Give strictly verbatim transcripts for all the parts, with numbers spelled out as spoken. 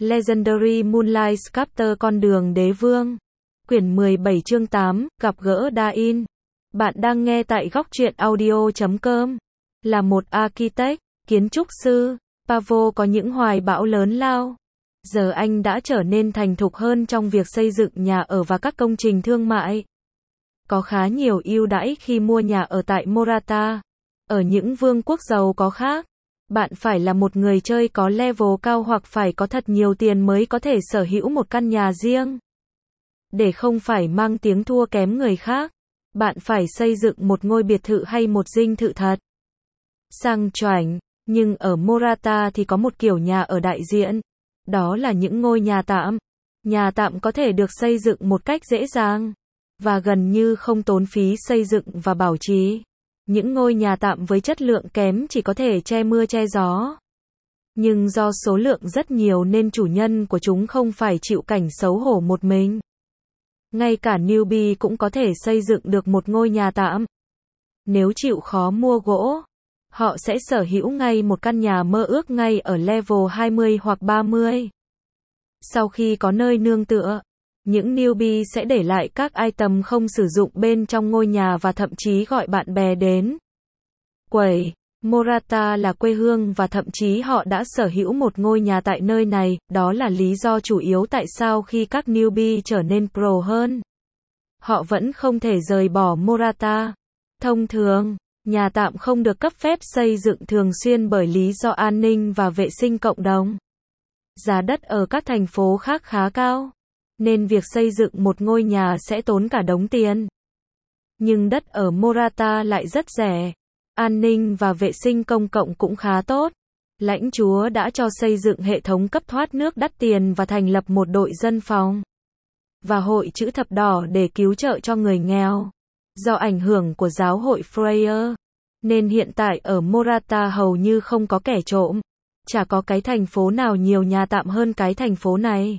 Legendary Moonlight Sculptor Con đường đế vương. Quyển mười bảy chương tám, gặp gỡ Dain. Bạn đang nghe tại góc truyện audio chấm com. Là một architect, kiến trúc sư, Pavel có những hoài bão lớn lao. Giờ anh đã trở nên thành thục hơn trong việc xây dựng nhà ở và các công trình thương mại. Có khá nhiều ưu đãi khi mua nhà ở tại Morata. Ở những vương quốc giàu có khác, bạn phải là một người chơi có level cao hoặc phải có thật nhiều tiền mới có thể sở hữu một căn nhà riêng. Để không phải mang tiếng thua kém người khác, bạn phải xây dựng một ngôi biệt thự hay một dinh thự thật sang chảnh. Nhưng ở Morata thì có một kiểu nhà ở đại diện. Đó là những ngôi nhà tạm. Nhà tạm có thể được xây dựng một cách dễ dàng và gần như không tốn phí xây dựng và bảo trì. Những ngôi nhà tạm với chất lượng kém chỉ có thể che mưa che gió. Nhưng do số lượng rất nhiều nên chủ nhân của chúng không phải chịu cảnh xấu hổ một mình. Ngay cả newbie cũng có thể xây dựng được một ngôi nhà tạm. Nếu chịu khó mua gỗ, họ sẽ sở hữu ngay một căn nhà mơ ước ngay ở level hai mươi hoặc ba mươi. Sau khi có nơi nương tựa, những newbie sẽ để lại các item không sử dụng bên trong ngôi nhà và thậm chí gọi bạn bè đến quẩy. Morata là quê hương và thậm chí họ đã sở hữu một ngôi nhà tại nơi này, đó là lý do chủ yếu tại sao khi các newbie trở nên pro hơn, họ vẫn không thể rời bỏ Morata. Thông thường, nhà tạm không được cấp phép xây dựng thường xuyên bởi lý do an ninh và vệ sinh cộng đồng. Giá đất ở các thành phố khác khá cao, nên việc xây dựng một ngôi nhà sẽ tốn cả đống tiền. Nhưng đất ở Morata lại rất rẻ. An ninh và vệ sinh công cộng cũng khá tốt. Lãnh chúa đã cho xây dựng hệ thống cấp thoát nước đắt tiền và thành lập một đội dân phòng và hội chữ thập đỏ để cứu trợ cho người nghèo. Do ảnh hưởng của giáo hội Freya, nên hiện tại ở Morata hầu như không có kẻ trộm. Chả có cái thành phố nào nhiều nhà tạm hơn cái thành phố này.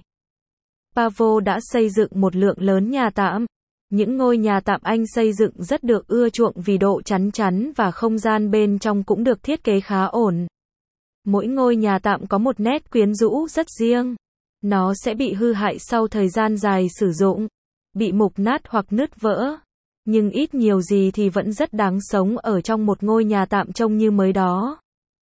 Pavel đã xây dựng một lượng lớn nhà tạm. Những ngôi nhà tạm anh xây dựng rất được ưa chuộng vì độ chắn chắn và không gian bên trong cũng được thiết kế khá ổn. Mỗi ngôi nhà tạm có một nét quyến rũ rất riêng. Nó sẽ bị hư hại sau thời gian dài sử dụng, bị mục nát hoặc nứt vỡ. Nhưng ít nhiều gì thì vẫn rất đáng sống ở trong một ngôi nhà tạm trông như mới đó.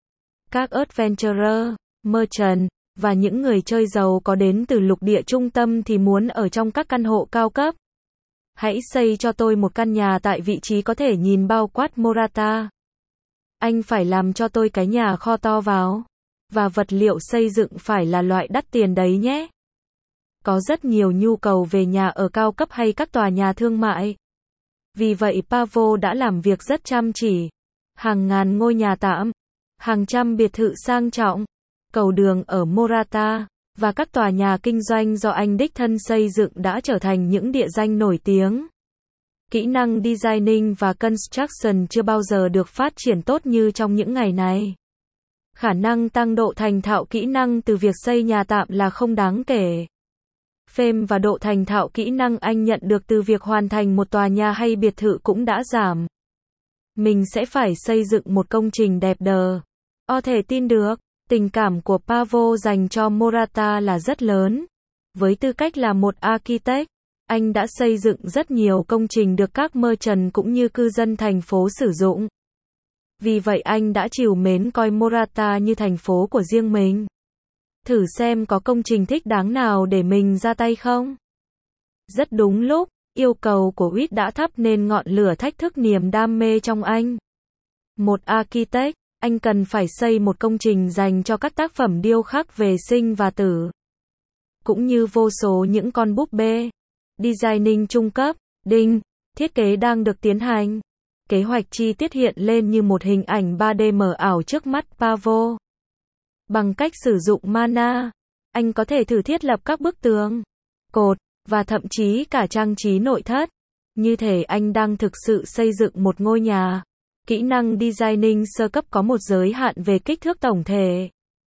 Các adventurer, merchant và những người chơi giàu có đến từ lục địa trung tâm thì muốn ở trong các căn hộ cao cấp. Hãy xây cho tôi một căn nhà tại vị trí có thể nhìn bao quát Morata. Anh phải làm cho tôi cái nhà kho to vào. Và vật liệu xây dựng phải là loại đắt tiền đấy nhé. Có rất nhiều nhu cầu về nhà ở cao cấp hay các tòa nhà thương mại. Vì vậy Pavel đã làm việc rất chăm chỉ. Hàng ngàn ngôi nhà tạm, hàng trăm biệt thự sang trọng, cầu đường ở Morata, và các tòa nhà kinh doanh do anh đích thân xây dựng đã trở thành những địa danh nổi tiếng. Kỹ năng designing và construction chưa bao giờ được phát triển tốt như trong những ngày này. Khả năng tăng độ thành thạo kỹ năng từ việc xây nhà tạm là không đáng kể. Fame và độ thành thạo kỹ năng anh nhận được từ việc hoàn thành một tòa nhà hay biệt thự cũng đã giảm. Mình sẽ phải xây dựng một công trình đẹp đẽ. Có thể tin được, tình cảm của Pavel dành cho Morata là rất lớn. Với tư cách là một architect, anh đã xây dựng rất nhiều công trình được các merchant cũng như cư dân thành phố sử dụng. Vì vậy anh đã trìu mến coi Morata như thành phố của riêng mình. Thử xem có công trình thích đáng nào để mình ra tay không? Rất đúng lúc, yêu cầu của Witt đã thắp nên ngọn lửa thách thức niềm đam mê trong anh. Một architect, anh cần phải xây một công trình dành cho các tác phẩm điêu khắc về sinh và tử. Cũng như vô số những con búp bê. Designing trung cấp, đinh, thiết kế đang được tiến hành. Kế hoạch chi tiết hiện lên như một hình ảnh ba D mờ ảo trước mắt Pavel. Bằng cách sử dụng mana, anh có thể thử thiết lập các bức tường, cột, và thậm chí cả trang trí nội thất. Như thể anh đang thực sự xây dựng một ngôi nhà. Kỹ năng designing sơ cấp có một giới hạn về kích thước tổng thể.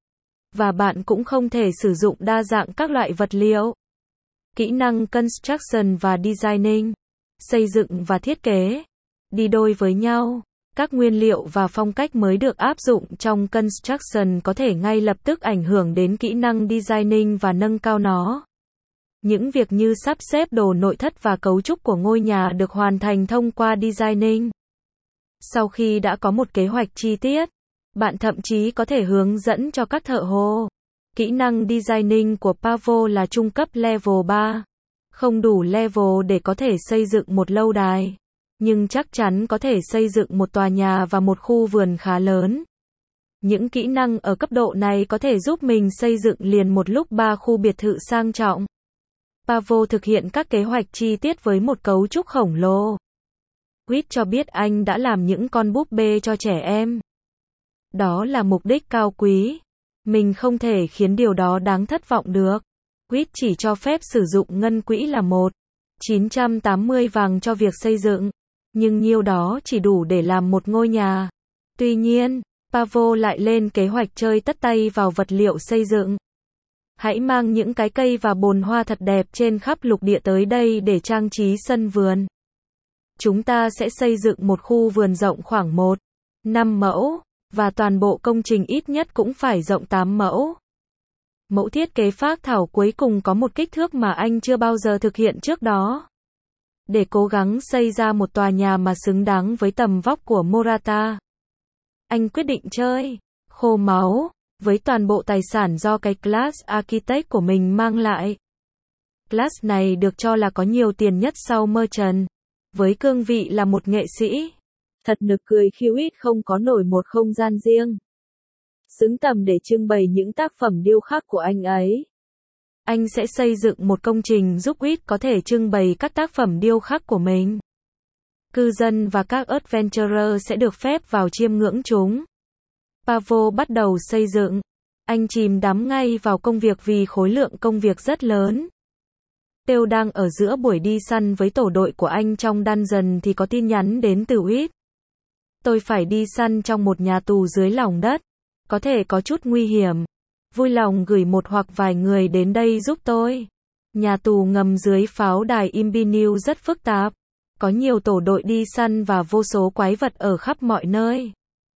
Và bạn cũng không thể sử dụng đa dạng các loại vật liệu. Kỹ năng construction và designing, xây dựng và thiết kế, đi đôi với nhau. Các nguyên liệu và phong cách mới được áp dụng trong construction có thể ngay lập tức ảnh hưởng đến kỹ năng designing và nâng cao nó. Những việc như sắp xếp đồ nội thất và cấu trúc của ngôi nhà được hoàn thành thông qua designing. Sau khi đã có một kế hoạch chi tiết, bạn thậm chí có thể hướng dẫn cho các thợ hồ. Kỹ năng designing của Pavo là trung cấp level ba. Không đủ level để có thể xây dựng một lâu đài, nhưng chắc chắn có thể xây dựng một tòa nhà và một khu vườn khá lớn. Những kỹ năng ở cấp độ này có thể giúp mình xây dựng liền một lúc ba khu biệt thự sang trọng. Pavo thực hiện các kế hoạch chi tiết với một cấu trúc khổng lồ. Reed cho biết anh đã làm những con búp bê cho trẻ em. Đó là mục đích cao quý. Mình không thể khiến điều đó đáng thất vọng được. Reed chỉ cho phép sử dụng ngân quỹ là một nghìn chín trăm tám mươi vàng cho việc xây dựng, nhưng nhiêu đó chỉ đủ để làm một ngôi nhà. Tuy nhiên, Pavo lại lên kế hoạch chơi tất tay vào vật liệu xây dựng. Hãy mang những cái cây và bồn hoa thật đẹp trên khắp lục địa tới đây để trang trí sân vườn. Chúng ta sẽ xây dựng một khu vườn rộng khoảng một phẩy năm mẫu, và toàn bộ công trình ít nhất cũng phải rộng tám mẫu. Mẫu thiết kế phác thảo cuối cùng có một kích thước mà anh chưa bao giờ thực hiện trước đó. Để cố gắng xây ra một tòa nhà mà xứng đáng với tầm vóc của Morata, anh quyết định chơi khô máu với toàn bộ tài sản do cái class architect của mình mang lại. Class này được cho là có nhiều tiền nhất sau Merchant, với cương vị là một nghệ sĩ. Thật nực cười khi Reed không có nổi một không gian riêng xứng tầm để trưng bày những tác phẩm điêu khắc của anh ấy. Anh sẽ xây dựng một công trình giúp Reed có thể trưng bày các tác phẩm điêu khắc của mình. Cư dân và các adventurer sẽ được phép vào chiêm ngưỡng chúng. Pavo bắt đầu xây dựng. Anh chìm đắm ngay vào công việc vì khối lượng công việc rất lớn. Têu đang ở giữa buổi đi săn với tổ đội của anh trong dungeon thì có tin nhắn đến từ Reed. Tôi phải đi săn trong một nhà tù dưới lòng đất. Có thể có chút nguy hiểm. Vui lòng gửi một hoặc vài người đến đây giúp tôi. Nhà tù ngầm dưới pháo đài Imbiniu rất phức tạp. Có nhiều tổ đội đi săn và vô số quái vật ở khắp mọi nơi.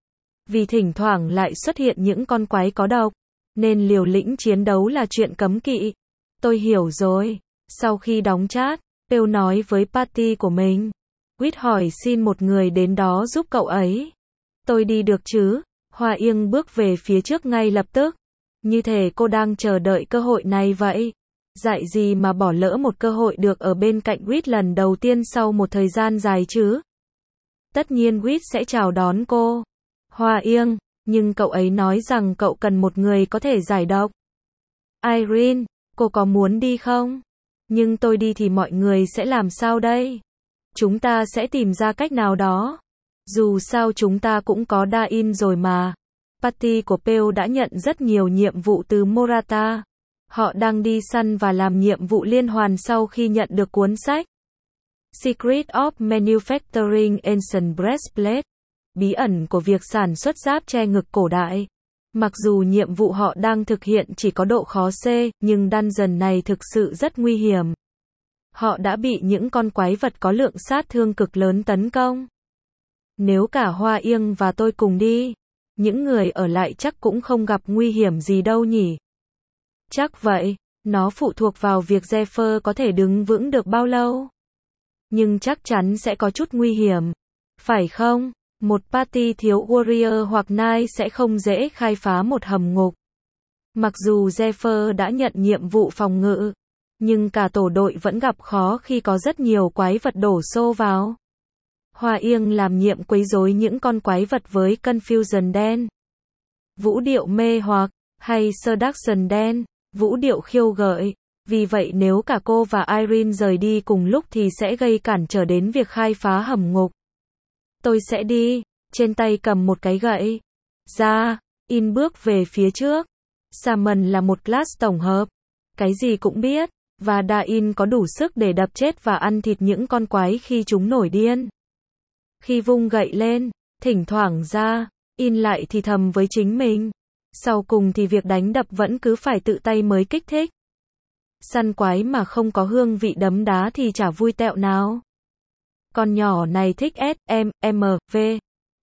Vì thỉnh thoảng lại xuất hiện những con quái có độc, nên liều lĩnh chiến đấu là chuyện cấm kỵ. Tôi hiểu rồi. Sau khi đóng chat, Têu nói với party của mình. Reed hỏi xin một người đến đó giúp cậu ấy. Tôi đi được chứ? Hoa Yên bước về phía trước ngay lập tức. Như thể cô đang chờ đợi cơ hội này vậy. Dại gì mà bỏ lỡ một cơ hội được ở bên cạnh Reed lần đầu tiên sau một thời gian dài chứ? Tất nhiên Reed sẽ chào đón cô. Hoa Yên, nhưng cậu ấy nói rằng cậu cần một người có thể giải độc. Irene, cô có muốn đi không? Nhưng tôi đi thì mọi người sẽ làm sao đây? Chúng ta sẽ tìm ra cách nào đó. Dù sao chúng ta cũng có Dain rồi mà. Party của Pale đã nhận rất nhiều nhiệm vụ từ Morata. Họ đang đi săn và làm nhiệm vụ liên hoàn sau khi nhận được cuốn sách Secret of Manufacturing Ancient Breastplate, bí ẩn của việc sản xuất giáp che ngực cổ đại. Mặc dù nhiệm vụ họ đang thực hiện chỉ có độ khó C, nhưng dungeon này thực sự rất nguy hiểm. Họ đã bị những con quái vật có lượng sát thương cực lớn tấn công. Nếu cả Hoa Yên và tôi cùng đi, những người ở lại chắc cũng không gặp nguy hiểm gì đâu nhỉ? Chắc vậy, nó phụ thuộc vào việc Zephyr có thể đứng vững được bao lâu. Nhưng chắc chắn sẽ có chút nguy hiểm. Phải không? Một party thiếu warrior hoặc knight sẽ không dễ khai phá một hầm ngục. Mặc dù Zephyr đã nhận nhiệm vụ phòng ngự, nhưng cả tổ đội vẫn gặp khó khi có rất nhiều quái vật đổ xô vào. Hoa Yên làm nhiệm quấy rối những con quái vật với Confusion đen, vũ điệu mê hoặc, hay Seduction đen, vũ điệu khiêu gợi. Vì vậy nếu cả cô và Irene rời đi cùng lúc thì sẽ gây cản trở đến việc khai phá hầm ngục. Tôi sẽ đi, trên tay cầm một cái gậy. Ra, In bước về phía trước. Salmon là một class tổng hợp, cái gì cũng biết, và Dain có đủ sức để đập chết và ăn thịt những con quái khi chúng nổi điên. Khi vung gậy lên, thỉnh thoảng Ra, In lại thì thầm với chính mình. Sau cùng thì việc đánh đập vẫn cứ phải tự tay mới kích thích. Săn quái mà không có hương vị đấm đá thì chả vui tẹo nào. Con nhỏ này thích S, M, M, V.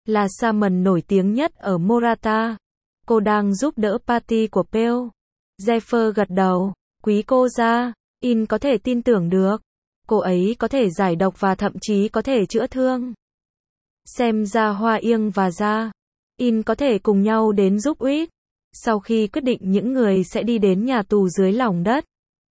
là Salmon nổi tiếng nhất ở Morata. Cô đang giúp đỡ party của Pale. Zephyr gật đầu. Quý cô gia, In có thể tin tưởng được. Cô ấy có thể giải độc và thậm chí có thể chữa thương. Xem ra Hoa Yên và Gia, In có thể cùng nhau đến giúp Reed. Sau khi quyết định những người sẽ đi đến nhà tù dưới lòng đất,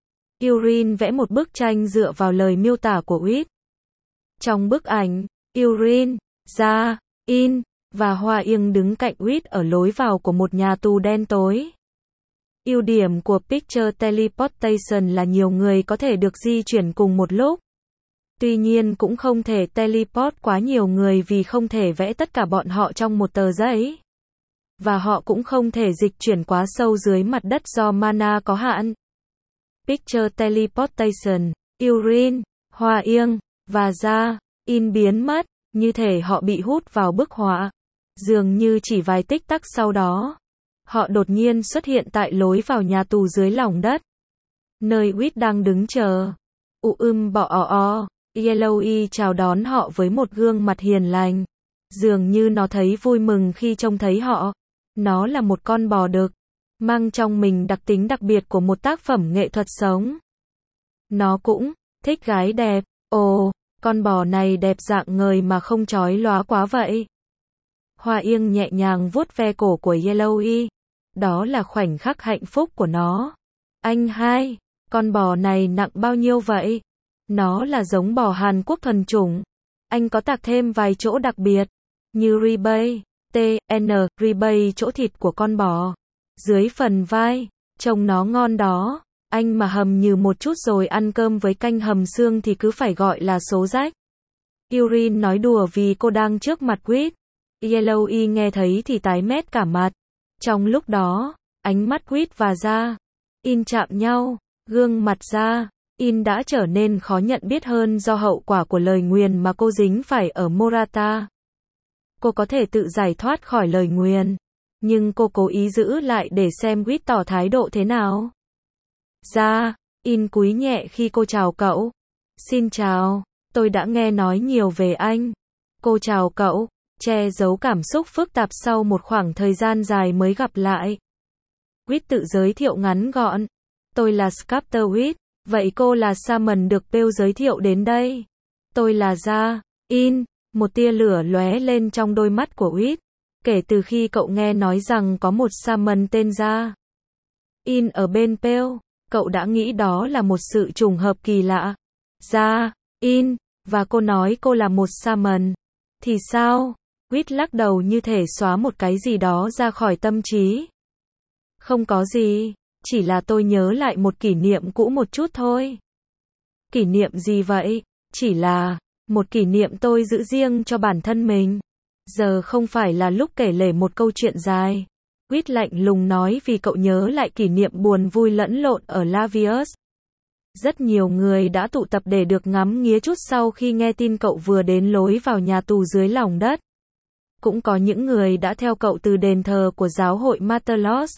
Irene vẽ một bức tranh dựa vào lời miêu tả của Reed. Trong bức ảnh, Irene, Gia, In và Hoa Yên đứng cạnh Reed ở lối vào của một nhà tù đen tối. Ưu điểm của Picture Teleportation là nhiều người có thể được di chuyển cùng một lúc. Tuy nhiên cũng không thể teleport quá nhiều người vì không thể vẽ tất cả bọn họ trong một tờ giấy. Và họ cũng không thể dịch chuyển quá sâu dưới mặt đất do mana có hạn. Picture Teleportation, Irene, Hoa Yên và Gia, In biến mất, như thể họ bị hút vào bức họa. Dường như chỉ vài tích tắc sau đó, họ đột nhiên xuất hiện tại lối vào nhà tù dưới lòng đất, nơi Reed đang đứng chờ. U ưm bọ o o, Yellowy chào đón họ với một gương mặt hiền lành. Dường như nó thấy vui mừng khi trông thấy họ. Nó là một con bò đực, mang trong mình đặc tính đặc biệt của một tác phẩm nghệ thuật sống. Nó cũng thích gái đẹp. Ồ, con bò này đẹp dạng ngời mà không chói lóa quá vậy. Hoa Yên nhẹ nhàng vuốt ve cổ của Yellowy. Đó là khoảnh khắc hạnh phúc của nó. Anh hai, con bò này nặng bao nhiêu vậy? Nó là giống bò Hàn Quốc thuần chủng. Anh có tạc thêm vài chỗ đặc biệt, như ribeye, T, N, ribeye chỗ thịt của con bò. Dưới phần vai, trông nó ngon đó. Anh mà hầm như một chút rồi ăn cơm với canh hầm xương thì cứ phải gọi là số rách. Irene nói đùa vì cô đang trước mặt Reed. Yellowy nghe thấy thì tái mét cả mặt. Trong lúc đó, ánh mắt Reed và Gia, In chạm nhau, gương mặt Gia, In đã trở nên khó nhận biết hơn do hậu quả của lời nguyền mà cô dính phải ở Morata. Cô có thể tự giải thoát khỏi lời nguyền, nhưng cô cố ý giữ lại để xem Reed tỏ thái độ thế nào. Gia, In cúi nhẹ khi cô chào cậu. Xin chào, tôi đã nghe nói nhiều về anh. Cô chào cậu, che giấu cảm xúc phức tạp sau một khoảng thời gian dài mới gặp lại. Reed tự giới thiệu ngắn gọn. Tôi là Sculptor Reed, vậy cô là Salmon được Pale giới thiệu đến đây. Tôi là Gia, In, một tia lửa lóe lên trong đôi mắt của Reed. Kể từ khi cậu nghe nói rằng có một Salmon tên Gia, In ở bên Pale, cậu đã nghĩ đó là một sự trùng hợp kỳ lạ. Gia, In, và cô nói cô là một Salmon. Thì sao? Reed lắc đầu như thể xóa một cái gì đó ra khỏi tâm trí. Không có gì, chỉ là tôi nhớ lại một kỷ niệm cũ một chút thôi. Kỷ niệm gì vậy? Chỉ là một kỷ niệm tôi giữ riêng cho bản thân mình. Giờ không phải là lúc kể lể một câu chuyện dài. Reed lạnh lùng nói vì cậu nhớ lại kỷ niệm buồn vui lẫn lộn ở Lavius. Rất nhiều người đã tụ tập để được ngắm nghía chút sau khi nghe tin cậu vừa đến lối vào nhà tù dưới lòng đất. Cũng có những người đã theo cậu từ đền thờ của giáo hội Martelos.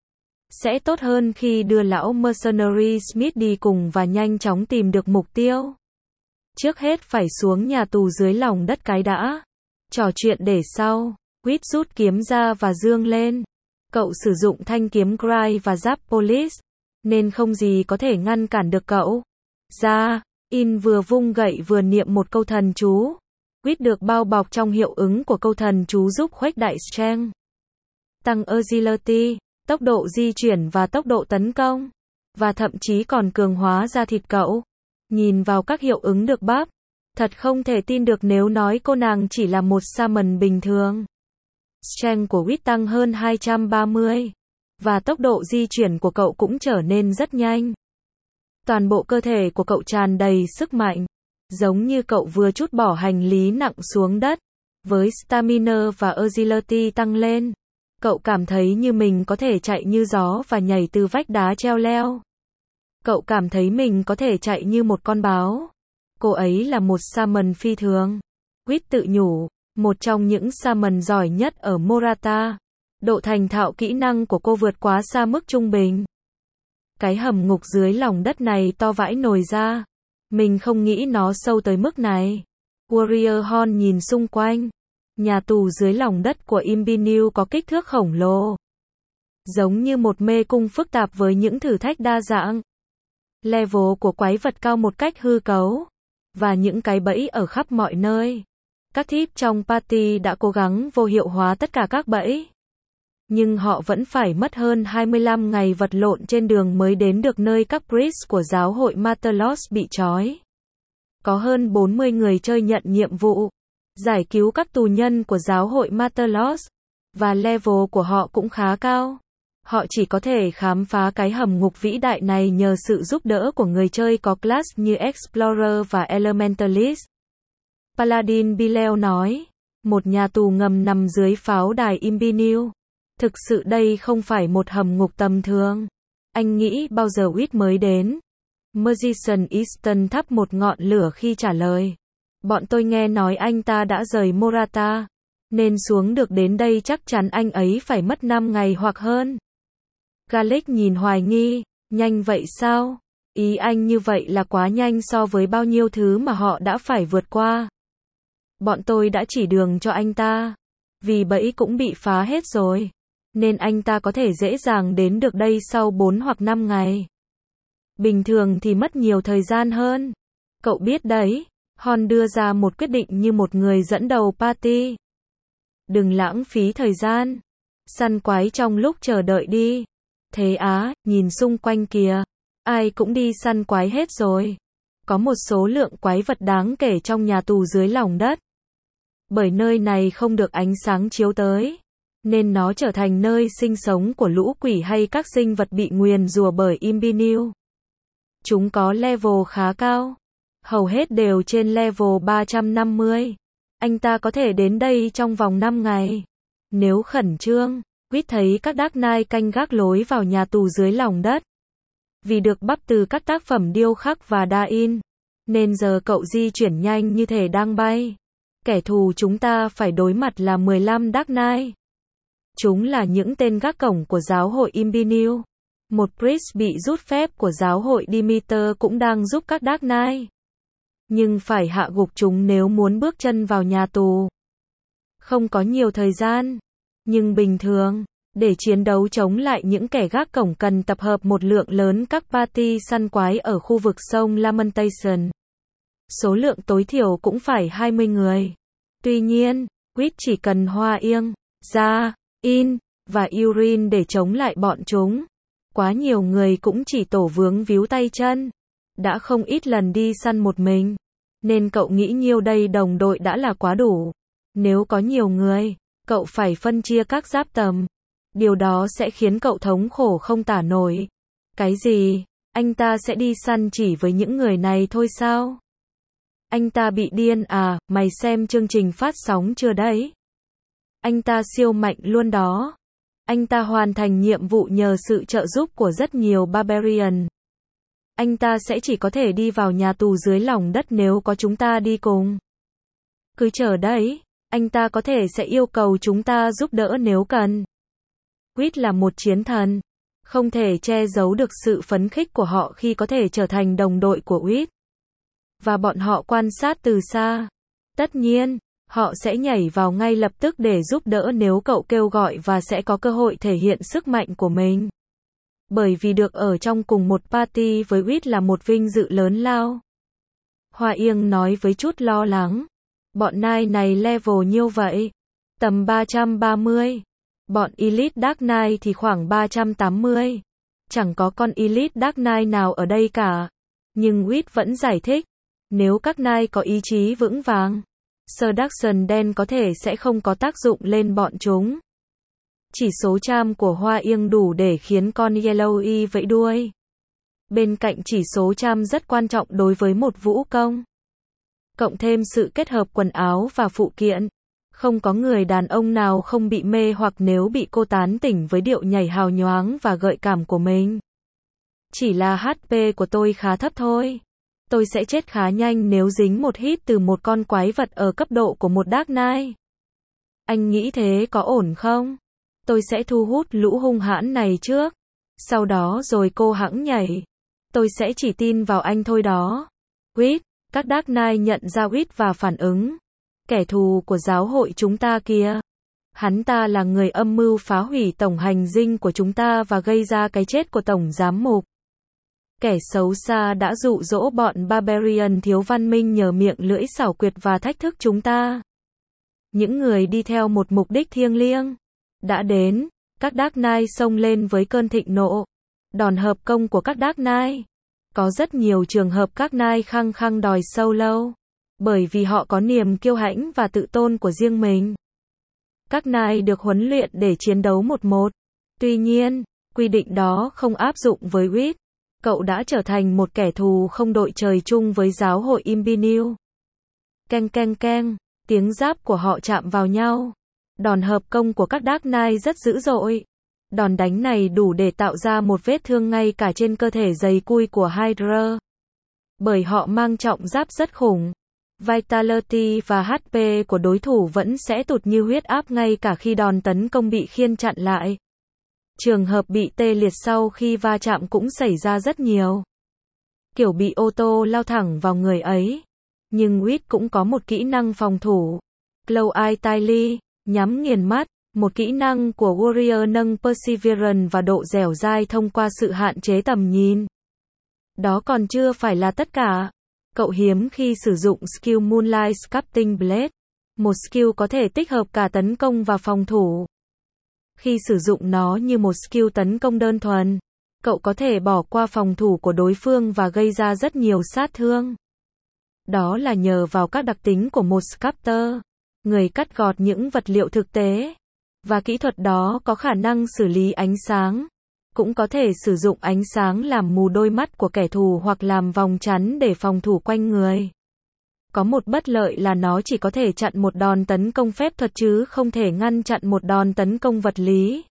Sẽ tốt hơn khi đưa lão Mercenary Smith đi cùng và nhanh chóng tìm được mục tiêu. Trước hết phải xuống nhà tù dưới lòng đất cái đã. Trò chuyện để sau. Reed rút kiếm ra và giương lên. Cậu sử dụng thanh kiếm Gray và giáp Police, nên không gì có thể ngăn cản được cậu. Gia, In vừa vung gậy vừa niệm một câu thần chú. Reed được bao bọc trong hiệu ứng của câu thần chú giúp khuếch đại strength, tăng agility, tốc độ di chuyển và tốc độ tấn công, và thậm chí còn cường hóa da thịt cậu. Nhìn vào các hiệu ứng được bắp, thật không thể tin được nếu nói cô nàng chỉ là một Salmon bình thường. Strength của Reed tăng hơn hai trăm ba mươi, và tốc độ di chuyển của cậu cũng trở nên rất nhanh. Toàn bộ cơ thể của cậu tràn đầy sức mạnh, giống như cậu vừa trút bỏ hành lý nặng xuống đất. Với stamina và agility tăng lên, cậu cảm thấy như mình có thể chạy như gió và nhảy từ vách đá treo leo. Cậu cảm thấy mình có thể chạy như một con báo. Cô ấy là một Salmon phi thường. Reed tự nhủ, một trong những Salmon giỏi nhất ở Morata. Độ thành thạo kỹ năng của cô vượt quá xa mức trung bình. Cái hầm ngục dưới lòng đất này to vãi nồi ra. Mình không nghĩ nó sâu tới mức này. Warrior Horn nhìn xung quanh. Nhà tù dưới lòng đất của Imbiniu có kích thước khổng lồ. Giống như một mê cung phức tạp với những thử thách đa dạng. Level của quái vật cao một cách hư cấu. Và những cái bẫy ở khắp mọi nơi. Các thief trong party đã cố gắng vô hiệu hóa tất cả các bẫy. Nhưng họ vẫn phải mất hơn hai mươi lăm ngày vật lộn trên đường mới đến được nơi các priest của giáo hội Martelos bị trói. Có hơn bốn mươi người chơi nhận nhiệm vụ giải cứu các tù nhân của giáo hội Martelos, và level của họ cũng khá cao. Họ chỉ có thể khám phá cái hầm ngục vĩ đại này nhờ sự giúp đỡ của người chơi có class như Explorer và Elementalist. Paladin Bileo nói, một nhà tù ngầm nằm dưới pháo đài Imbiniu. Thực sự đây không phải một hầm ngục tầm thường. Anh nghĩ bao giờ Wit mới đến? Magician Easton thắp một ngọn lửa khi trả lời. Bọn tôi nghe nói anh ta đã rời Morata, nên xuống được đến đây chắc chắn anh ấy phải mất năm ngày hoặc hơn. Gallic nhìn hoài nghi, nhanh vậy sao? Ý anh như vậy là quá nhanh so với bao nhiêu thứ mà họ đã phải vượt qua. Bọn tôi đã chỉ đường cho anh ta, vì bẫy cũng bị phá hết rồi, nên anh ta có thể dễ dàng đến được đây sau bốn hoặc năm ngày. Bình thường thì mất nhiều thời gian hơn. Cậu biết đấy, Hon đưa ra một quyết định như một người dẫn đầu party. Đừng lãng phí thời gian. Săn quái trong lúc chờ đợi đi. Thế á, nhìn xung quanh kìa. Ai cũng đi săn quái hết rồi. Có một số lượng quái vật đáng kể trong nhà tù dưới lòng đất. Bởi nơi này không được ánh sáng chiếu tới, nên nó trở thành nơi sinh sống của lũ quỷ hay các sinh vật bị nguyền rủa bởi Imbiniu. Chúng có level khá cao. Hầu hết đều trên level ba trăm năm mươi. Anh ta có thể đến đây trong vòng năm ngày. Nếu khẩn trương, Quýt thấy các Dark Knight canh gác lối vào nhà tù dưới lòng đất. Vì được bắp từ các tác phẩm điêu khắc và đa in, nên giờ cậu di chuyển nhanh như thể đang bay. Kẻ thù chúng ta phải đối mặt là mười lăm Dark Knight. Chúng là những tên gác cổng của giáo hội Imbiniu. Một priest bị rút phép của giáo hội Demeter cũng đang giúp các Dark Knight. Nhưng phải hạ gục chúng nếu muốn bước chân vào nhà tù. Không có nhiều thời gian. Nhưng bình thường, để chiến đấu chống lại những kẻ gác cổng cần tập hợp một lượng lớn các party săn quái ở khu vực sông Lamentation. Số lượng tối thiểu cũng phải hai mươi người. Tuy nhiên, Quýt chỉ cần Hoa Yên, Ra, In, và Urin để chống lại bọn chúng. Quá nhiều người cũng chỉ tổ vướng víu tay chân. Đã không ít lần đi săn một mình. Nên cậu nghĩ nhiêu đây đồng đội đã là quá đủ. Nếu có nhiều người, cậu phải phân chia các giáp tầm. Điều đó sẽ khiến cậu thống khổ không tả nổi. Cái gì? Anh ta sẽ đi săn chỉ với những người này thôi sao? Anh ta bị điên à? Mày xem chương trình phát sóng chưa đấy? Anh ta siêu mạnh luôn đó. Anh ta hoàn thành nhiệm vụ nhờ sự trợ giúp của rất nhiều Barbarian. Anh ta sẽ chỉ có thể đi vào nhà tù dưới lòng đất nếu có chúng ta đi cùng. Cứ chờ đấy, anh ta có thể sẽ yêu cầu chúng ta giúp đỡ nếu cần. Quýt là một chiến thần. Không thể che giấu được sự phấn khích của họ khi có thể trở thành đồng đội của Quýt. Và bọn họ quan sát từ xa. Tất nhiên, họ sẽ nhảy vào ngay lập tức để giúp đỡ nếu cậu kêu gọi và sẽ có cơ hội thể hiện sức mạnh của mình. Bởi vì được ở trong cùng một party với Quýt là một vinh dự lớn lao. Hoa Yên nói với chút lo lắng. Bọn nai này level nhiêu vậy? Tầm ba trăm ba mươi. Bọn Elite Dark Knight thì khoảng ba trăm tám mươi. Chẳng có con Elite Dark Knight nào ở đây cả. Nhưng Quýt vẫn giải thích. Nếu các Knight có ý chí vững vàng, Seduction đen có thể sẽ không có tác dụng lên bọn chúng. Chỉ số charm của Hoa Yên đủ để khiến con Yellowy vẫy đuôi. Bên cạnh chỉ số charm rất quan trọng đối với một vũ công. Cộng thêm sự kết hợp quần áo và phụ kiện. Không có người đàn ông nào không bị mê hoặc nếu bị cô tán tỉnh với điệu nhảy hào nhoáng và gợi cảm của mình. Chỉ là hát pê của tôi khá thấp thôi. Tôi sẽ chết khá nhanh nếu dính một hit từ một con quái vật ở cấp độ của một Dark Knight. Anh nghĩ thế có ổn không? Tôi sẽ thu hút lũ hung hãn này trước. Sau đó rồi cô hãng nhảy. Tôi sẽ chỉ tin vào anh thôi đó. Quýt, các Dark Knight nhận ra Quýt và phản ứng. kẻ thù của giáo hội chúng ta kìa. Hắn ta là người âm mưu phá hủy tổng hành dinh của chúng ta và gây ra cái chết của tổng giám mục. Kẻ xấu xa đã dụ dỗ bọn Barbarian thiếu văn minh nhờ miệng lưỡi xảo quyệt và thách thức chúng ta. Những người đi theo một mục đích thiêng liêng đã đến. Các Dark Knight xông lên với cơn thịnh nộ. Đòn hợp công của các Dark Knight. Có rất nhiều trường hợp các Knight khăng khăng đòi solo. Bởi vì họ có niềm kiêu hãnh và tự tôn của riêng mình. Các Knight được huấn luyện để chiến đấu một một. Tuy nhiên, quy định đó không áp dụng với Reed. Cậu đã trở thành một kẻ thù không đội trời chung với giáo hội Imperial. Keng keng keng, tiếng giáp của họ chạm vào nhau. Đòn hợp công của các Dark Knight rất dữ dội. Đòn đánh này đủ để tạo ra một vết thương ngay cả trên cơ thể dày cui của Hydra. Bởi họ mang trọng giáp rất khủng. Vitality và hát pê của đối thủ vẫn sẽ tụt như huyết áp ngay cả khi đòn tấn công bị khiên chặn lại. Trường hợp bị tê liệt sau khi va chạm cũng xảy ra rất nhiều. Kiểu bị ô tô lao thẳng vào người ấy. Nhưng Reed cũng có một kỹ năng phòng thủ. Close Eye Tightly, nhắm nghiền mắt, một kỹ năng của Warrior nâng Perseverance và độ dẻo dai thông qua sự hạn chế tầm nhìn. Đó còn chưa phải là tất cả. Cậu hiếm khi sử dụng skill Moonlight Sculpting Blade. Một skill có thể tích hợp cả tấn công và phòng thủ. Khi sử dụng nó như một skill tấn công đơn thuần, cậu có thể bỏ qua phòng thủ của đối phương và gây ra rất nhiều sát thương. Đó là nhờ vào các đặc tính của một sculptor, người cắt gọt những vật liệu thực tế. Và kỹ thuật đó có khả năng xử lý ánh sáng. Cũng có thể sử dụng ánh sáng làm mù đôi mắt của kẻ thù hoặc làm vòng chắn để phòng thủ quanh người. Có một bất lợi là nó chỉ có thể chặn một đòn tấn công phép thuật chứ không thể ngăn chặn một đòn tấn công vật lý.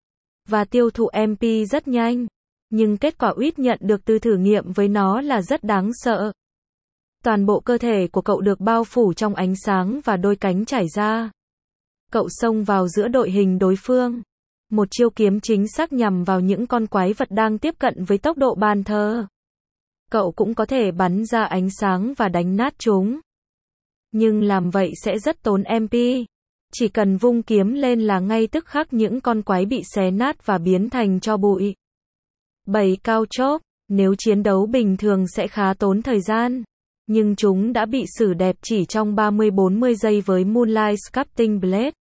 Và tiêu thụ em pê rất nhanh. Nhưng kết quả Reed nhận được từ thử nghiệm với nó là rất đáng sợ. Toàn bộ cơ thể của cậu được bao phủ trong ánh sáng và đôi cánh trải ra. Cậu xông vào giữa đội hình đối phương. Một chiêu kiếm chính xác nhằm vào những con quái vật đang tiếp cận với tốc độ bàn thờ. Cậu cũng có thể bắn ra ánh sáng và đánh nát chúng. Nhưng làm vậy sẽ rất tốn em pê. Chỉ cần vung kiếm lên là ngay tức khắc những con quái bị xé nát và biến thành tro bụi. bảy cao chóp, nếu chiến đấu bình thường sẽ khá tốn thời gian. Nhưng chúng đã bị xử đẹp chỉ trong ba mươi đến bốn mươi giây với Moonlight Sculpting Blade.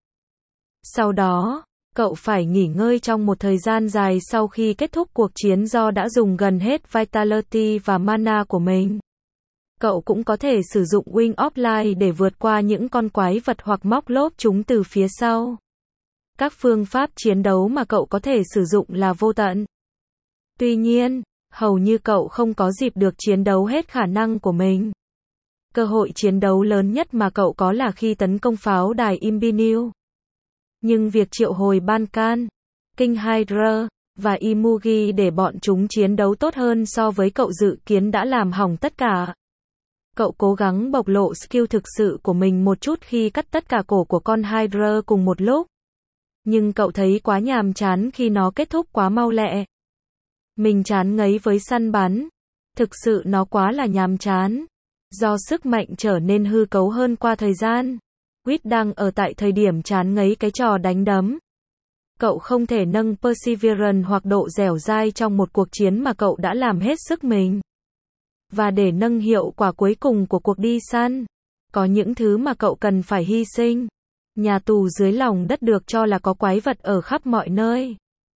Sau đó, cậu phải nghỉ ngơi trong một thời gian dài sau khi kết thúc cuộc chiến do đã dùng gần hết Vitality và Mana của mình. Cậu cũng có thể sử dụng Wing of Light để vượt qua những con quái vật hoặc móc lốp chúng từ phía sau. Các phương pháp chiến đấu mà cậu có thể sử dụng là vô tận. Tuy nhiên, hầu như cậu không có dịp được chiến đấu hết khả năng của mình. Cơ hội chiến đấu lớn nhất mà cậu có là khi tấn công pháo đài Imperial. Nhưng việc triệu hồi Bankan, King Hydra, và Imugi để bọn chúng chiến đấu tốt hơn so với cậu dự kiến đã làm hỏng tất cả. Cậu cố gắng bộc lộ skill thực sự của mình một chút khi cắt tất cả cổ của con Hydra cùng một lúc. Nhưng cậu thấy quá nhàm chán khi nó kết thúc quá mau lẹ. Mình chán ngấy với săn bắn. Thực sự nó quá là nhàm chán. Do sức mạnh trở nên hư cấu hơn qua thời gian. Reed đang ở tại thời điểm chán ngấy cái trò đánh đấm. Cậu không thể nâng Perseverance hoặc độ dẻo dai trong một cuộc chiến mà cậu đã làm hết sức mình. Và để nâng hiệu quả cuối cùng của cuộc đi săn, có những thứ mà cậu cần phải hy sinh. Nhà tù dưới lòng đất được cho là có quái vật ở khắp mọi nơi.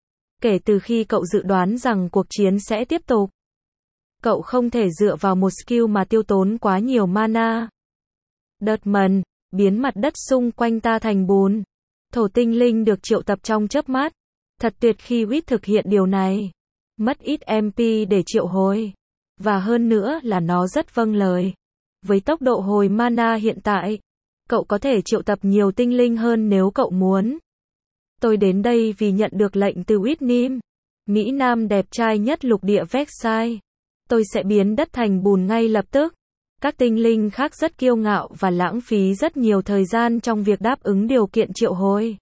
Kể từ khi cậu dự đoán rằng cuộc chiến sẽ tiếp tục, cậu không thể dựa vào một skill mà tiêu tốn quá nhiều mana. Dirtman, biến mặt đất xung quanh ta thành bùn. Thổ tinh linh được triệu tập trong chớp mắt. Thật tuyệt khi Reed thực hiện điều này. Mất ít em pê để triệu hồi. Và hơn nữa là nó rất vâng lời. Với tốc độ hồi mana hiện tại, cậu có thể triệu tập nhiều tinh linh hơn nếu cậu muốn. Tôi đến đây vì nhận được lệnh từ Whitney, Mỹ Nam đẹp trai nhất lục địa Vexai. Tôi sẽ biến đất thành bùn ngay lập tức. Các tinh linh khác rất kiêu ngạo và lãng phí rất nhiều thời gian trong việc đáp ứng điều kiện triệu hồi.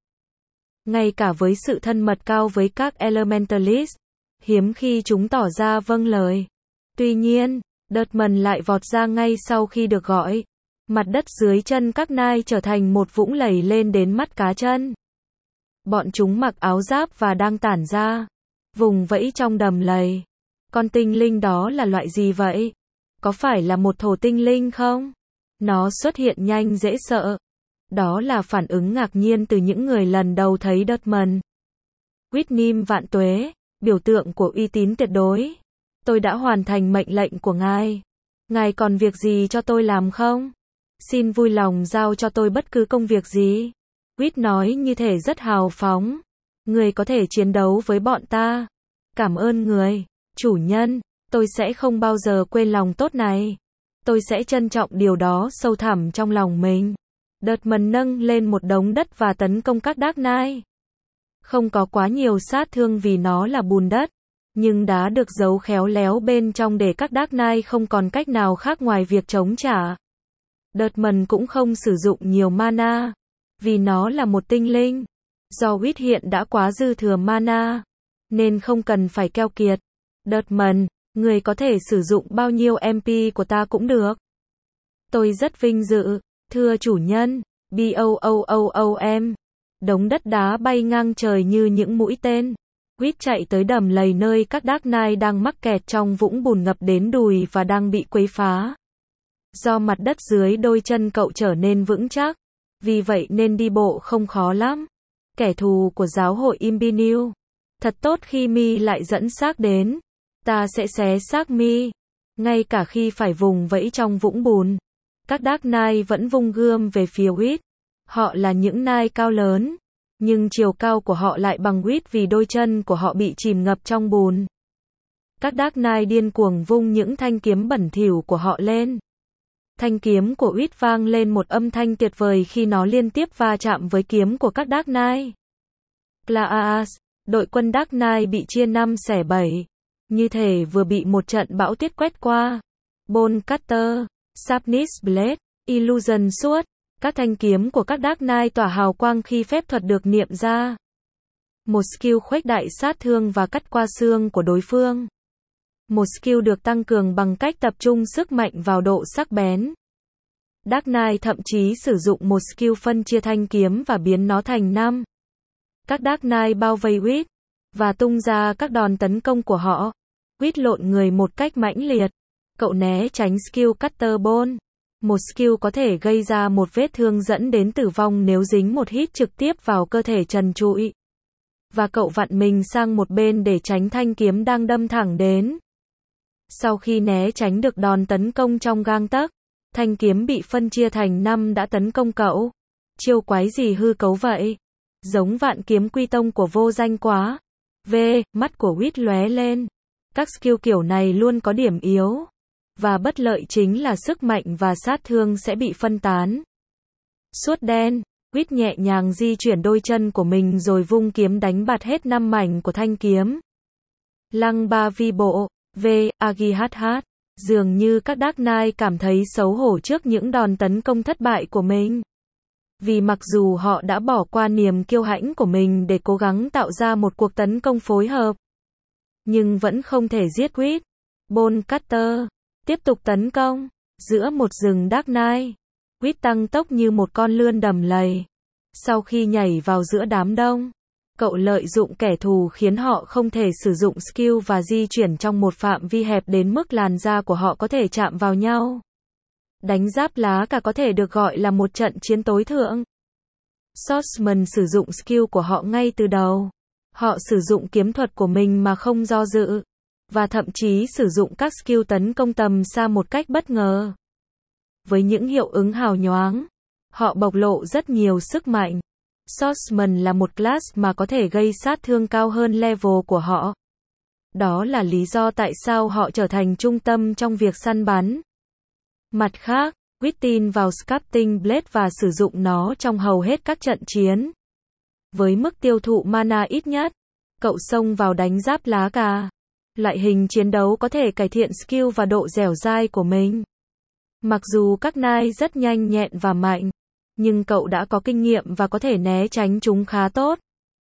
Ngay cả với sự thân mật cao với các Elementalist, hiếm khi chúng tỏ ra vâng lời. Tuy nhiên, Dirtman lại vọt ra ngay sau khi được gọi. Mặt đất dưới chân các nai trở thành một vũng lầy lên đến mắt cá chân. Bọn chúng mặc áo giáp và đang tản ra, vùng vẫy trong đầm lầy. Con tinh linh đó là loại gì vậy? Có phải là một thổ tinh linh không? Nó xuất hiện nhanh dễ sợ. Đó là phản ứng ngạc nhiên từ những người lần đầu thấy Dutman. Whitnim vạn tuế, biểu tượng của uy tín tuyệt đối. Tôi đã hoàn thành mệnh lệnh của ngài. Ngài còn việc gì cho tôi làm không? Xin vui lòng giao cho tôi bất cứ công việc gì. Whit nói như thể rất hào phóng. Người có thể chiến đấu với bọn ta. Cảm ơn người, chủ nhân. Tôi sẽ không bao giờ quên lòng tốt này. Tôi sẽ trân trọng điều đó sâu thẳm trong lòng mình. Dutman nâng lên một đống đất và tấn công các Dark Knight. Không có quá nhiều sát thương vì nó là bùn đất, nhưng đá được giấu khéo léo bên trong để các Dark Knight không còn cách nào khác ngoài việc chống trả. Dutman cũng không sử dụng nhiều mana, vì nó là một tinh linh. Do Whit hiện đã quá dư thừa mana, nên không cần phải keo kiệt. Dutman, người có thể sử dụng bao nhiêu em pê của ta cũng được. Tôi rất vinh dự, thưa chủ nhân. Boom. Đống đất đá bay ngang trời như những mũi tên. Whit chạy tới đầm lầy nơi các Dark Knight đang mắc kẹt trong vũng bùn ngập đến đùi và đang bị quấy phá. Do mặt đất dưới đôi chân cậu trở nên vững chắc, vì vậy nên đi bộ không khó lắm. Kẻ thù của giáo hội Imbinil. Thật tốt khi Mi lại dẫn xác đến. Ta sẽ xé xác Mi. Ngay cả khi phải vùng vẫy trong vũng bùn, các Dark Knight vẫn vung gươm về phía Whit. Họ là những nai cao lớn, nhưng chiều cao của họ lại bằng Whit vì đôi chân của họ bị chìm ngập trong bùn. Các Dark Knight điên cuồng vung những thanh kiếm bẩn thỉu của họ lên. Thanh kiếm của Whit vang lên một âm thanh tuyệt vời khi nó liên tiếp va chạm với kiếm của các Dark Knight. Glaas, đội quân Dark Knight bị chia năm xẻ bảy, như thể vừa bị một trận bão tuyết quét qua. Bone Cutter, Sharpness Blade, Illusion Sword, các thanh kiếm của các Dark Knight tỏa hào quang khi phép thuật được niệm ra. Một skill khuếch đại sát thương và cắt qua xương của đối phương. Một skill được tăng cường bằng cách tập trung sức mạnh vào độ sắc bén. Dark Knight thậm chí sử dụng một skill phân chia thanh kiếm và biến nó thành năm. Các Dark Knight bao vây Whit và tung ra các đòn tấn công của họ. Whit lộn người một cách mãnh liệt. Cậu né tránh skill Cutter Bone. Một skill có thể gây ra một vết thương dẫn đến tử vong nếu dính một hit trực tiếp vào cơ thể trần trụi. Và cậu vặn mình sang một bên để tránh thanh kiếm đang đâm thẳng đến. Sau khi né tránh được đòn tấn công trong gang tấc, thanh kiếm bị phân chia thành năm đã tấn công cậu. Chiêu quái gì hư cấu vậy? Giống vạn kiếm quy tông của vô danh quá. V, mắt của Whit lóe lên. Các skill kiểu này luôn có điểm yếu. Và bất lợi chính là sức mạnh và sát thương sẽ bị phân tán. Suốt đen, Whit nhẹ nhàng di chuyển đôi chân của mình rồi vung kiếm đánh bạt hết năm mảnh của thanh kiếm. Lăng ba vi bộ, V, Agihh, dường như các Dark Knight cảm thấy xấu hổ trước những đòn tấn công thất bại của mình. Vì mặc dù họ đã bỏ qua niềm kiêu hãnh của mình để cố gắng tạo ra một cuộc tấn công phối hợp, nhưng vẫn không thể giết Whit. Bone Cutter tiếp tục tấn công. Giữa một rừng Dark Knight, Whit tăng tốc như một con lươn đầm lầy. Sau khi nhảy vào giữa đám đông, cậu lợi dụng kẻ thù khiến họ không thể sử dụng skill và di chuyển trong một phạm vi hẹp đến mức làn da của họ có thể chạm vào nhau. Đánh giáp lá cả có thể được gọi là một trận chiến tối thượng. Swordsman sử dụng skill của họ ngay từ đầu. Họ sử dụng kiếm thuật của mình mà không do dự. Và thậm chí sử dụng các skill tấn công tầm xa một cách bất ngờ. Với những hiệu ứng hào nhoáng, họ bộc lộ rất nhiều sức mạnh. Swordsman là một class mà có thể gây sát thương cao hơn level của họ. Đó là lý do tại sao họ trở thành trung tâm trong việc săn bắn. Mặt khác, Whit tin vào Sculpting Blade và sử dụng nó trong hầu hết các trận chiến. Với mức tiêu thụ mana ít nhất, cậu xông vào đánh giáp lá cà. Loại hình chiến đấu có thể cải thiện skill và độ dẻo dai của mình. Mặc dù các knight rất nhanh nhẹn và mạnh, nhưng cậu đã có kinh nghiệm và có thể né tránh chúng khá tốt.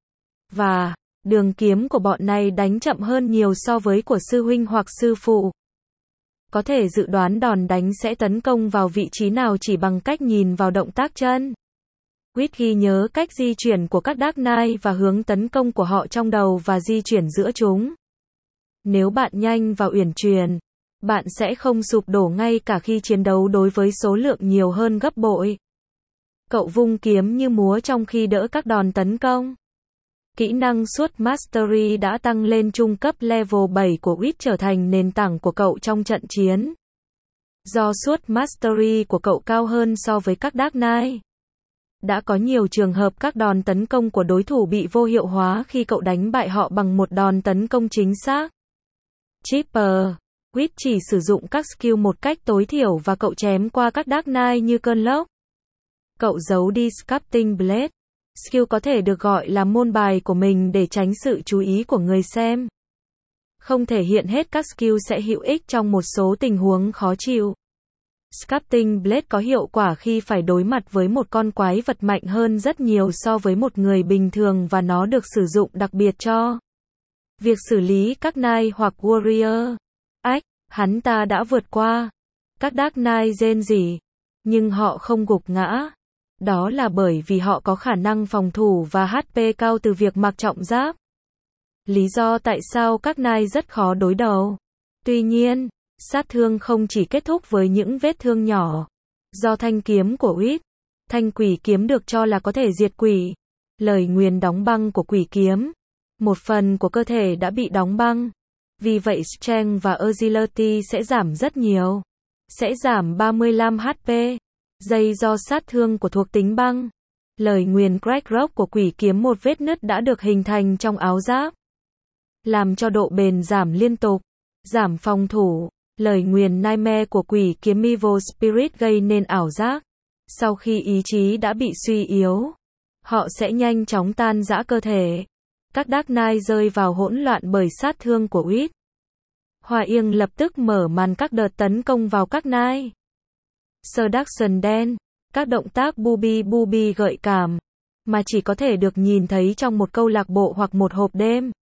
Và, đường kiếm của bọn này đánh chậm hơn nhiều so với của sư huynh hoặc sư phụ. có thể dự đoán đòn đánh sẽ tấn công vào vị trí nào chỉ bằng cách nhìn vào động tác chân. Quýt ghi nhớ cách di chuyển của các Dark Knight và hướng tấn công của họ trong đầu và di chuyển giữa chúng. Nếu bạn nhanh và uyển chuyển, bạn sẽ không sụp đổ ngay cả khi chiến đấu đối với số lượng nhiều hơn gấp bội. Cậu vung kiếm như múa trong khi đỡ các đòn tấn công. Kỹ năng Sword Mastery đã tăng lên trung cấp level bảy của Quýt trở thành nền tảng của cậu trong trận chiến. Do Sword Mastery của cậu cao hơn so với các Dark Knight, đã có nhiều trường hợp các đòn tấn công của đối thủ bị vô hiệu hóa khi cậu đánh bại họ bằng một đòn tấn công chính xác. Chipper, Quýt chỉ sử dụng các skill một cách tối thiểu và cậu chém qua các Dark Knight như cơn lốc. Cậu giấu đi Sculpting Blade. Skill có thể được gọi là môn bài của mình để tránh sự chú ý của người xem. Không thể hiện hết các skill sẽ hữu ích trong một số tình huống khó chịu. Sculpting Blade có hiệu quả khi phải đối mặt với một con quái vật mạnh hơn rất nhiều so với một người bình thường và nó được sử dụng đặc biệt cho việc xử lý các Knight hoặc Warrior. Ách, hắn ta đã vượt qua. Các Dark Knight rên rỉ, nhưng họ không gục ngã. Đó là bởi vì họ có khả năng phòng thủ và hát pê cao từ việc mặc trọng giáp. Lý do tại sao các Knight rất khó đối đầu. Tuy nhiên, sát thương không chỉ kết thúc với những vết thương nhỏ. Do thanh kiếm của Quýt, thanh quỷ kiếm được cho là có thể diệt quỷ. Lời nguyền đóng băng của quỷ kiếm. Một phần của cơ thể đã bị đóng băng. Vì vậy Strength và Agility sẽ giảm rất nhiều. Sẽ giảm ba mươi lăm hát pê. Giây do sát thương của thuộc tính băng. Lời nguyền Crack Rock của quỷ kiếm một vết nứt đã được hình thành trong áo giáp. Làm cho độ bền giảm liên tục. Giảm phòng thủ. Lời nguyền Nightmare của quỷ kiếm Evil Spirit gây nên ảo giác. Sau khi ý chí đã bị suy yếu, họ sẽ nhanh chóng tan rã cơ thể. Các Dark Knight rơi vào hỗn loạn bởi sát thương của Quýt. Hoa Yên lập tức mở màn các đợt tấn công vào các Knight. Seduction đen, các động tác booby booby gợi cảm, mà chỉ có thể được nhìn thấy trong một câu lạc bộ hoặc một hộp đêm.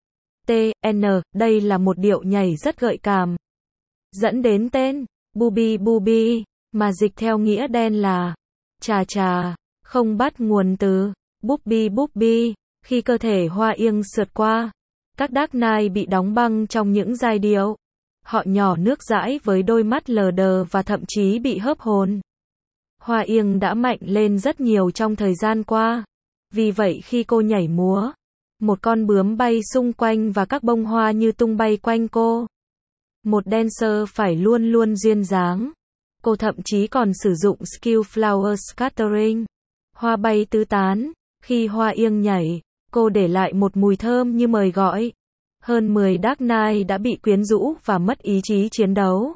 tê en, đây là một điệu nhảy rất gợi cảm. Dẫn đến tên, booby booby, mà dịch theo nghĩa đen là trà trà, không bắt nguồn từ booby booby. Khi cơ thể Hoa Yên sượt qua, các Dark Knight bị đóng băng trong những giai điệu. Họ nhỏ nước dãi với đôi mắt lờ đờ và thậm chí bị hớp hồn. Hoa Yên đã mạnh lên rất nhiều trong thời gian qua. Vì vậy khi cô nhảy múa, một con bướm bay xung quanh và các bông hoa như tung bay quanh cô. Một dancer phải luôn luôn duyên dáng. Cô thậm chí còn sử dụng skill Flower Scattering. Hoa bay tứ tán. Khi Hoa Yên nhảy, cô để lại một mùi thơm như mời gọi. Hơn mười Dark Knight đã bị quyến rũ và mất ý chí chiến đấu.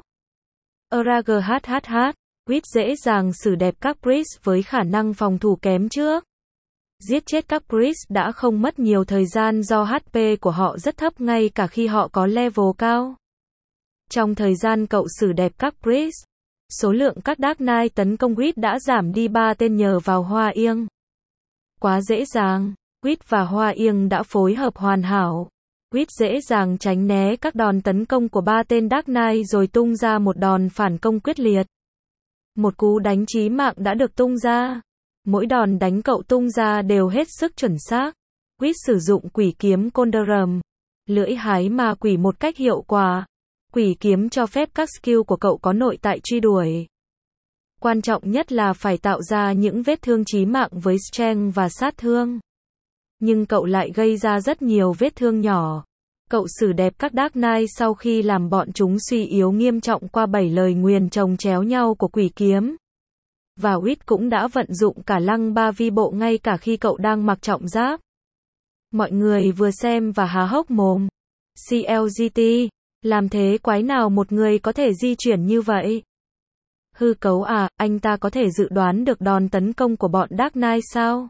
Araghath, Quýt dễ dàng xử đẹp các priest với khả năng phòng thủ kém trước. Giết chết các priest đã không mất nhiều thời gian do hát pê của họ rất thấp ngay cả khi họ có level cao. Trong thời gian cậu xử đẹp các priest, số lượng các Dark Knight tấn công Quýt đã giảm đi ba tên nhờ vào Hoa Yên. Quá dễ dàng, Quýt và Hoa Yên đã phối hợp hoàn hảo. Quýt dễ dàng tránh né các đòn tấn công của ba tên Dark Knight rồi tung ra một đòn phản công quyết liệt. Một cú đánh chí mạng đã được tung ra. Mỗi đòn đánh cậu tung ra đều hết sức chuẩn xác. Quýt sử dụng quỷ kiếm Condorum, lưỡi hái ma quỷ một cách hiệu quả. Quỷ kiếm cho phép các skill của cậu có nội tại truy đuổi. Quan trọng nhất là phải tạo ra những vết thương chí mạng với strength và sát thương. Nhưng cậu lại gây ra rất nhiều vết thương nhỏ. Cậu xử đẹp các Dark Knight sau khi làm bọn chúng suy yếu nghiêm trọng qua bảy lời nguyền chồng chéo nhau của quỷ kiếm. Và Quýt cũng đã vận dụng cả lăng ba vi bộ ngay cả khi cậu đang mặc trọng giáp. Mọi người vừa xem và há hốc mồm. xê lờ giê tê, làm thế quái nào một người có thể di chuyển như vậy? Hư cấu à, anh ta có thể dự đoán được đòn tấn công của bọn Dark Knight sao?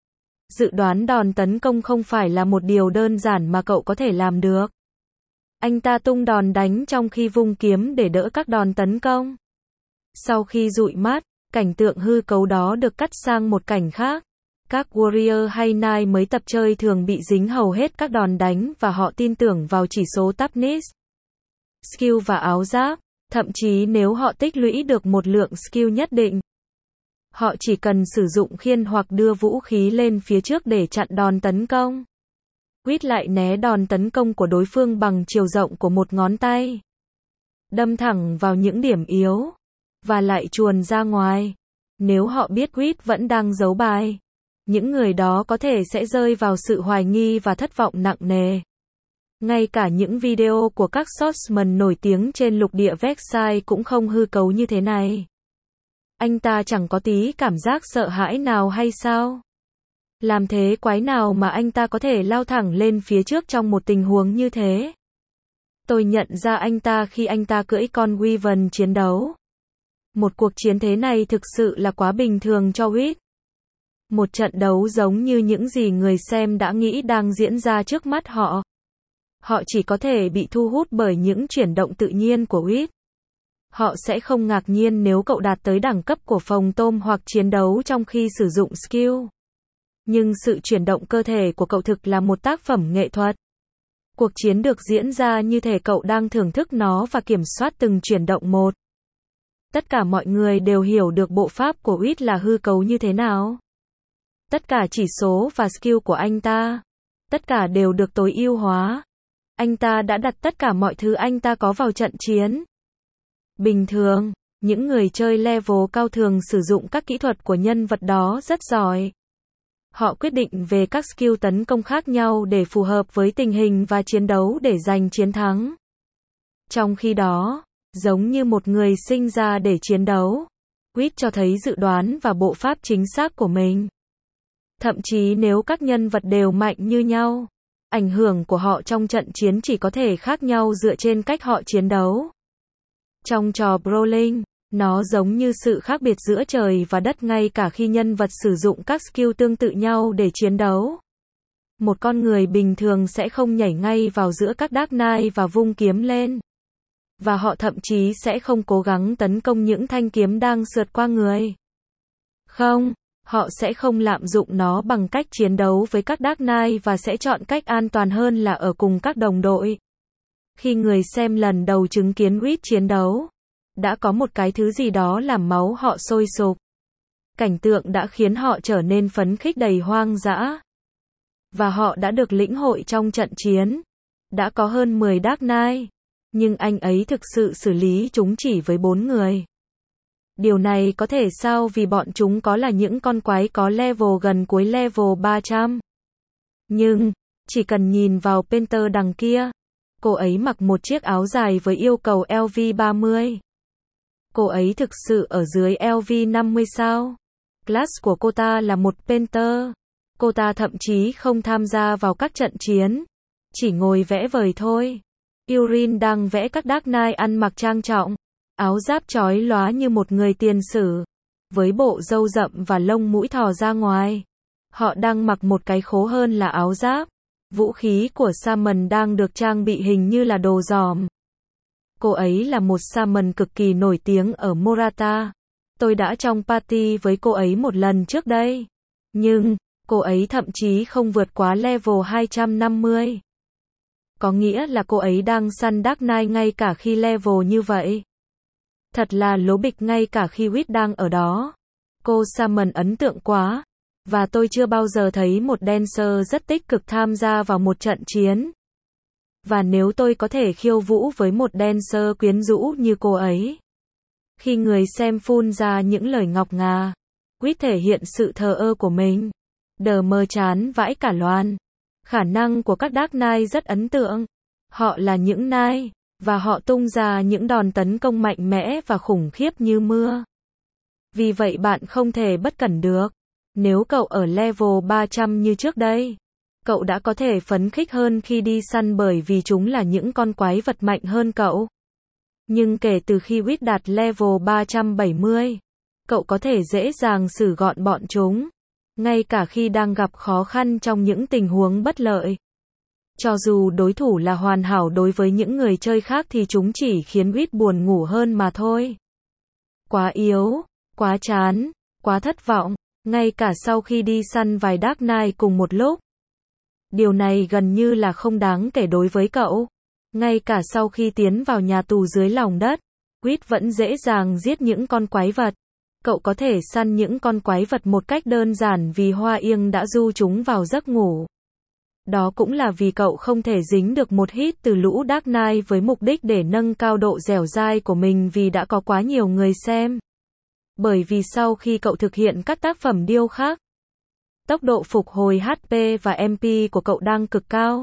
Dự đoán đòn tấn công không phải là một điều đơn giản mà cậu có thể làm được. Anh ta tung đòn đánh trong khi vung kiếm để đỡ các đòn tấn công. Sau khi dụi mắt, cảnh tượng hư cấu đó được cắt sang một cảnh khác. Các Warrior hay Knight mới tập chơi thường bị dính hầu hết các đòn đánh và họ tin tưởng vào chỉ số toughness, skill và áo giáp. Thậm chí nếu họ tích lũy được một lượng skill nhất định, họ chỉ cần sử dụng khiên hoặc đưa vũ khí lên phía trước để chặn đòn tấn công. Quýt lại né đòn tấn công của đối phương bằng chiều rộng của một ngón tay, đâm thẳng vào những điểm yếu, và lại chuồn ra ngoài. Nếu họ biết Quýt vẫn đang giấu bài, những người đó có thể sẽ rơi vào sự hoài nghi và thất vọng nặng nề. Ngay cả những video của các swordsman nổi tiếng trên lục địa Vexai cũng không hư cấu như thế này. Anh ta chẳng có tí cảm giác sợ hãi nào hay sao? Làm thế quái nào mà anh ta có thể lao thẳng lên phía trước trong một tình huống như thế? Tôi nhận ra anh ta khi anh ta cưỡi con Wyvern chiến đấu. Một cuộc chiến thế này thực sự là quá bình thường cho Quýt. Một trận đấu giống như những gì người xem đã nghĩ đang diễn ra trước mắt họ. Họ chỉ có thể bị thu hút bởi những chuyển động tự nhiên của Quýt. Họ sẽ không ngạc nhiên nếu cậu đạt tới đẳng cấp của phòng tôm hoặc chiến đấu trong khi sử dụng skill. Nhưng sự chuyển động cơ thể của cậu thực là một tác phẩm nghệ thuật. Cuộc chiến được diễn ra như thể cậu đang thưởng thức nó và kiểm soát từng chuyển động một. Tất cả mọi người đều hiểu được bộ pháp của Quýt là hư cấu như thế nào. Tất cả chỉ số và skill của anh ta, tất cả đều được tối ưu hóa. Anh ta đã đặt tất cả mọi thứ anh ta có vào trận chiến. Bình thường, những người chơi level cao thường sử dụng các kỹ thuật của nhân vật đó rất giỏi. Họ quyết định về các skill tấn công khác nhau để phù hợp với tình hình và chiến đấu để giành chiến thắng. Trong khi đó, giống như một người sinh ra để chiến đấu, Quýt cho thấy dự đoán và bộ pháp chính xác của mình. Thậm chí nếu các nhân vật đều mạnh như nhau, ảnh hưởng của họ trong trận chiến chỉ có thể khác nhau dựa trên cách họ chiến đấu. Trong trò brawling, nó giống như sự khác biệt giữa trời và đất ngay cả khi nhân vật sử dụng các skill tương tự nhau để chiến đấu. Một con người bình thường sẽ không nhảy ngay vào giữa các Dark Knight và vung kiếm lên. Và họ thậm chí sẽ không cố gắng tấn công những thanh kiếm đang sượt qua người. Không, họ sẽ không lạm dụng nó bằng cách chiến đấu với các Dark Knight và sẽ chọn cách an toàn hơn là ở cùng các đồng đội. Khi người xem lần đầu chứng kiến Quýt chiến đấu, đã có một cái thứ gì đó làm máu họ sôi sục. Cảnh tượng đã khiến họ trở nên phấn khích đầy hoang dã. Và họ đã được lĩnh hội trong trận chiến. Đã có hơn mười Dark Knight, nhưng anh ấy thực sự xử lý chúng chỉ với bốn người. Điều này có thể sao vì bọn chúng có là những con quái có level gần cuối level ba trăm. Nhưng, chỉ cần nhìn vào Panther đằng kia, cô ấy mặc một chiếc áo dài với yêu cầu L V ba mươi. Cô ấy thực sự ở dưới L V năm mươi sao. Class của cô ta là một Panther. Cô ta thậm chí không tham gia vào các trận chiến, chỉ ngồi vẽ vời thôi. Yurin đang vẽ các Dark Knight ăn mặc trang trọng, áo giáp chói lóa như một người tiền sử, với bộ râu rậm và lông mũi thò ra ngoài. Họ đang mặc một cái khố hơn là áo giáp. Vũ khí của Shaman đang được trang bị hình như là đồ giòm. Cô ấy là một Shaman cực kỳ nổi tiếng ở Morata. Tôi đã trong party với cô ấy một lần trước đây. Nhưng, cô ấy thậm chí không vượt quá level hai trăm năm mươi. Có nghĩa là cô ấy đang săn Dark Knight ngay cả khi level như vậy. Thật là lố bịch ngay cả khi Quýt đang ở đó. Cô Shaman ấn tượng quá. Và tôi chưa bao giờ thấy một dancer rất tích cực tham gia vào một trận chiến. Và nếu tôi có thể khiêu vũ với một dancer quyến rũ như cô ấy. Khi người xem phun ra những lời ngọc ngà, Quýt thể hiện sự thờ ơ của mình. Đờ mơ chán vãi cả loàn. Khả năng của các Dark Knight rất ấn tượng. Họ là những Knight, và họ tung ra những đòn tấn công mạnh mẽ và khủng khiếp như mưa. Vì vậy bạn không thể bất cẩn được. Nếu cậu ở level ba trăm như trước đây, cậu đã có thể phấn khích hơn khi đi săn bởi vì chúng là những con quái vật mạnh hơn cậu. Nhưng kể từ khi Quýt đạt level ba trăm bảy mươi, cậu có thể dễ dàng xử gọn bọn chúng, ngay cả khi đang gặp khó khăn trong những tình huống bất lợi. Cho dù đối thủ là hoàn hảo đối với những người chơi khác thì chúng chỉ khiến Quýt buồn ngủ hơn mà thôi. Quá yếu, quá chán, quá thất vọng, ngay cả sau khi đi săn vài Dark Knight cùng một lúc. Điều này gần như là không đáng kể đối với cậu. Ngay cả sau khi tiến vào nhà tù dưới lòng đất, Quýt vẫn dễ dàng giết những con quái vật. Cậu có thể săn những con quái vật một cách đơn giản vì Hoa Yên đã du chúng vào giấc ngủ. Đó cũng là vì cậu không thể dính được một hit từ lũ Dark Knight với mục đích để nâng cao độ dẻo dai của mình vì đã có quá nhiều người xem. Bởi vì sau khi cậu thực hiện các tác phẩm điêu khắc, tốc độ phục hồi hát pê và em pê của cậu đang cực cao.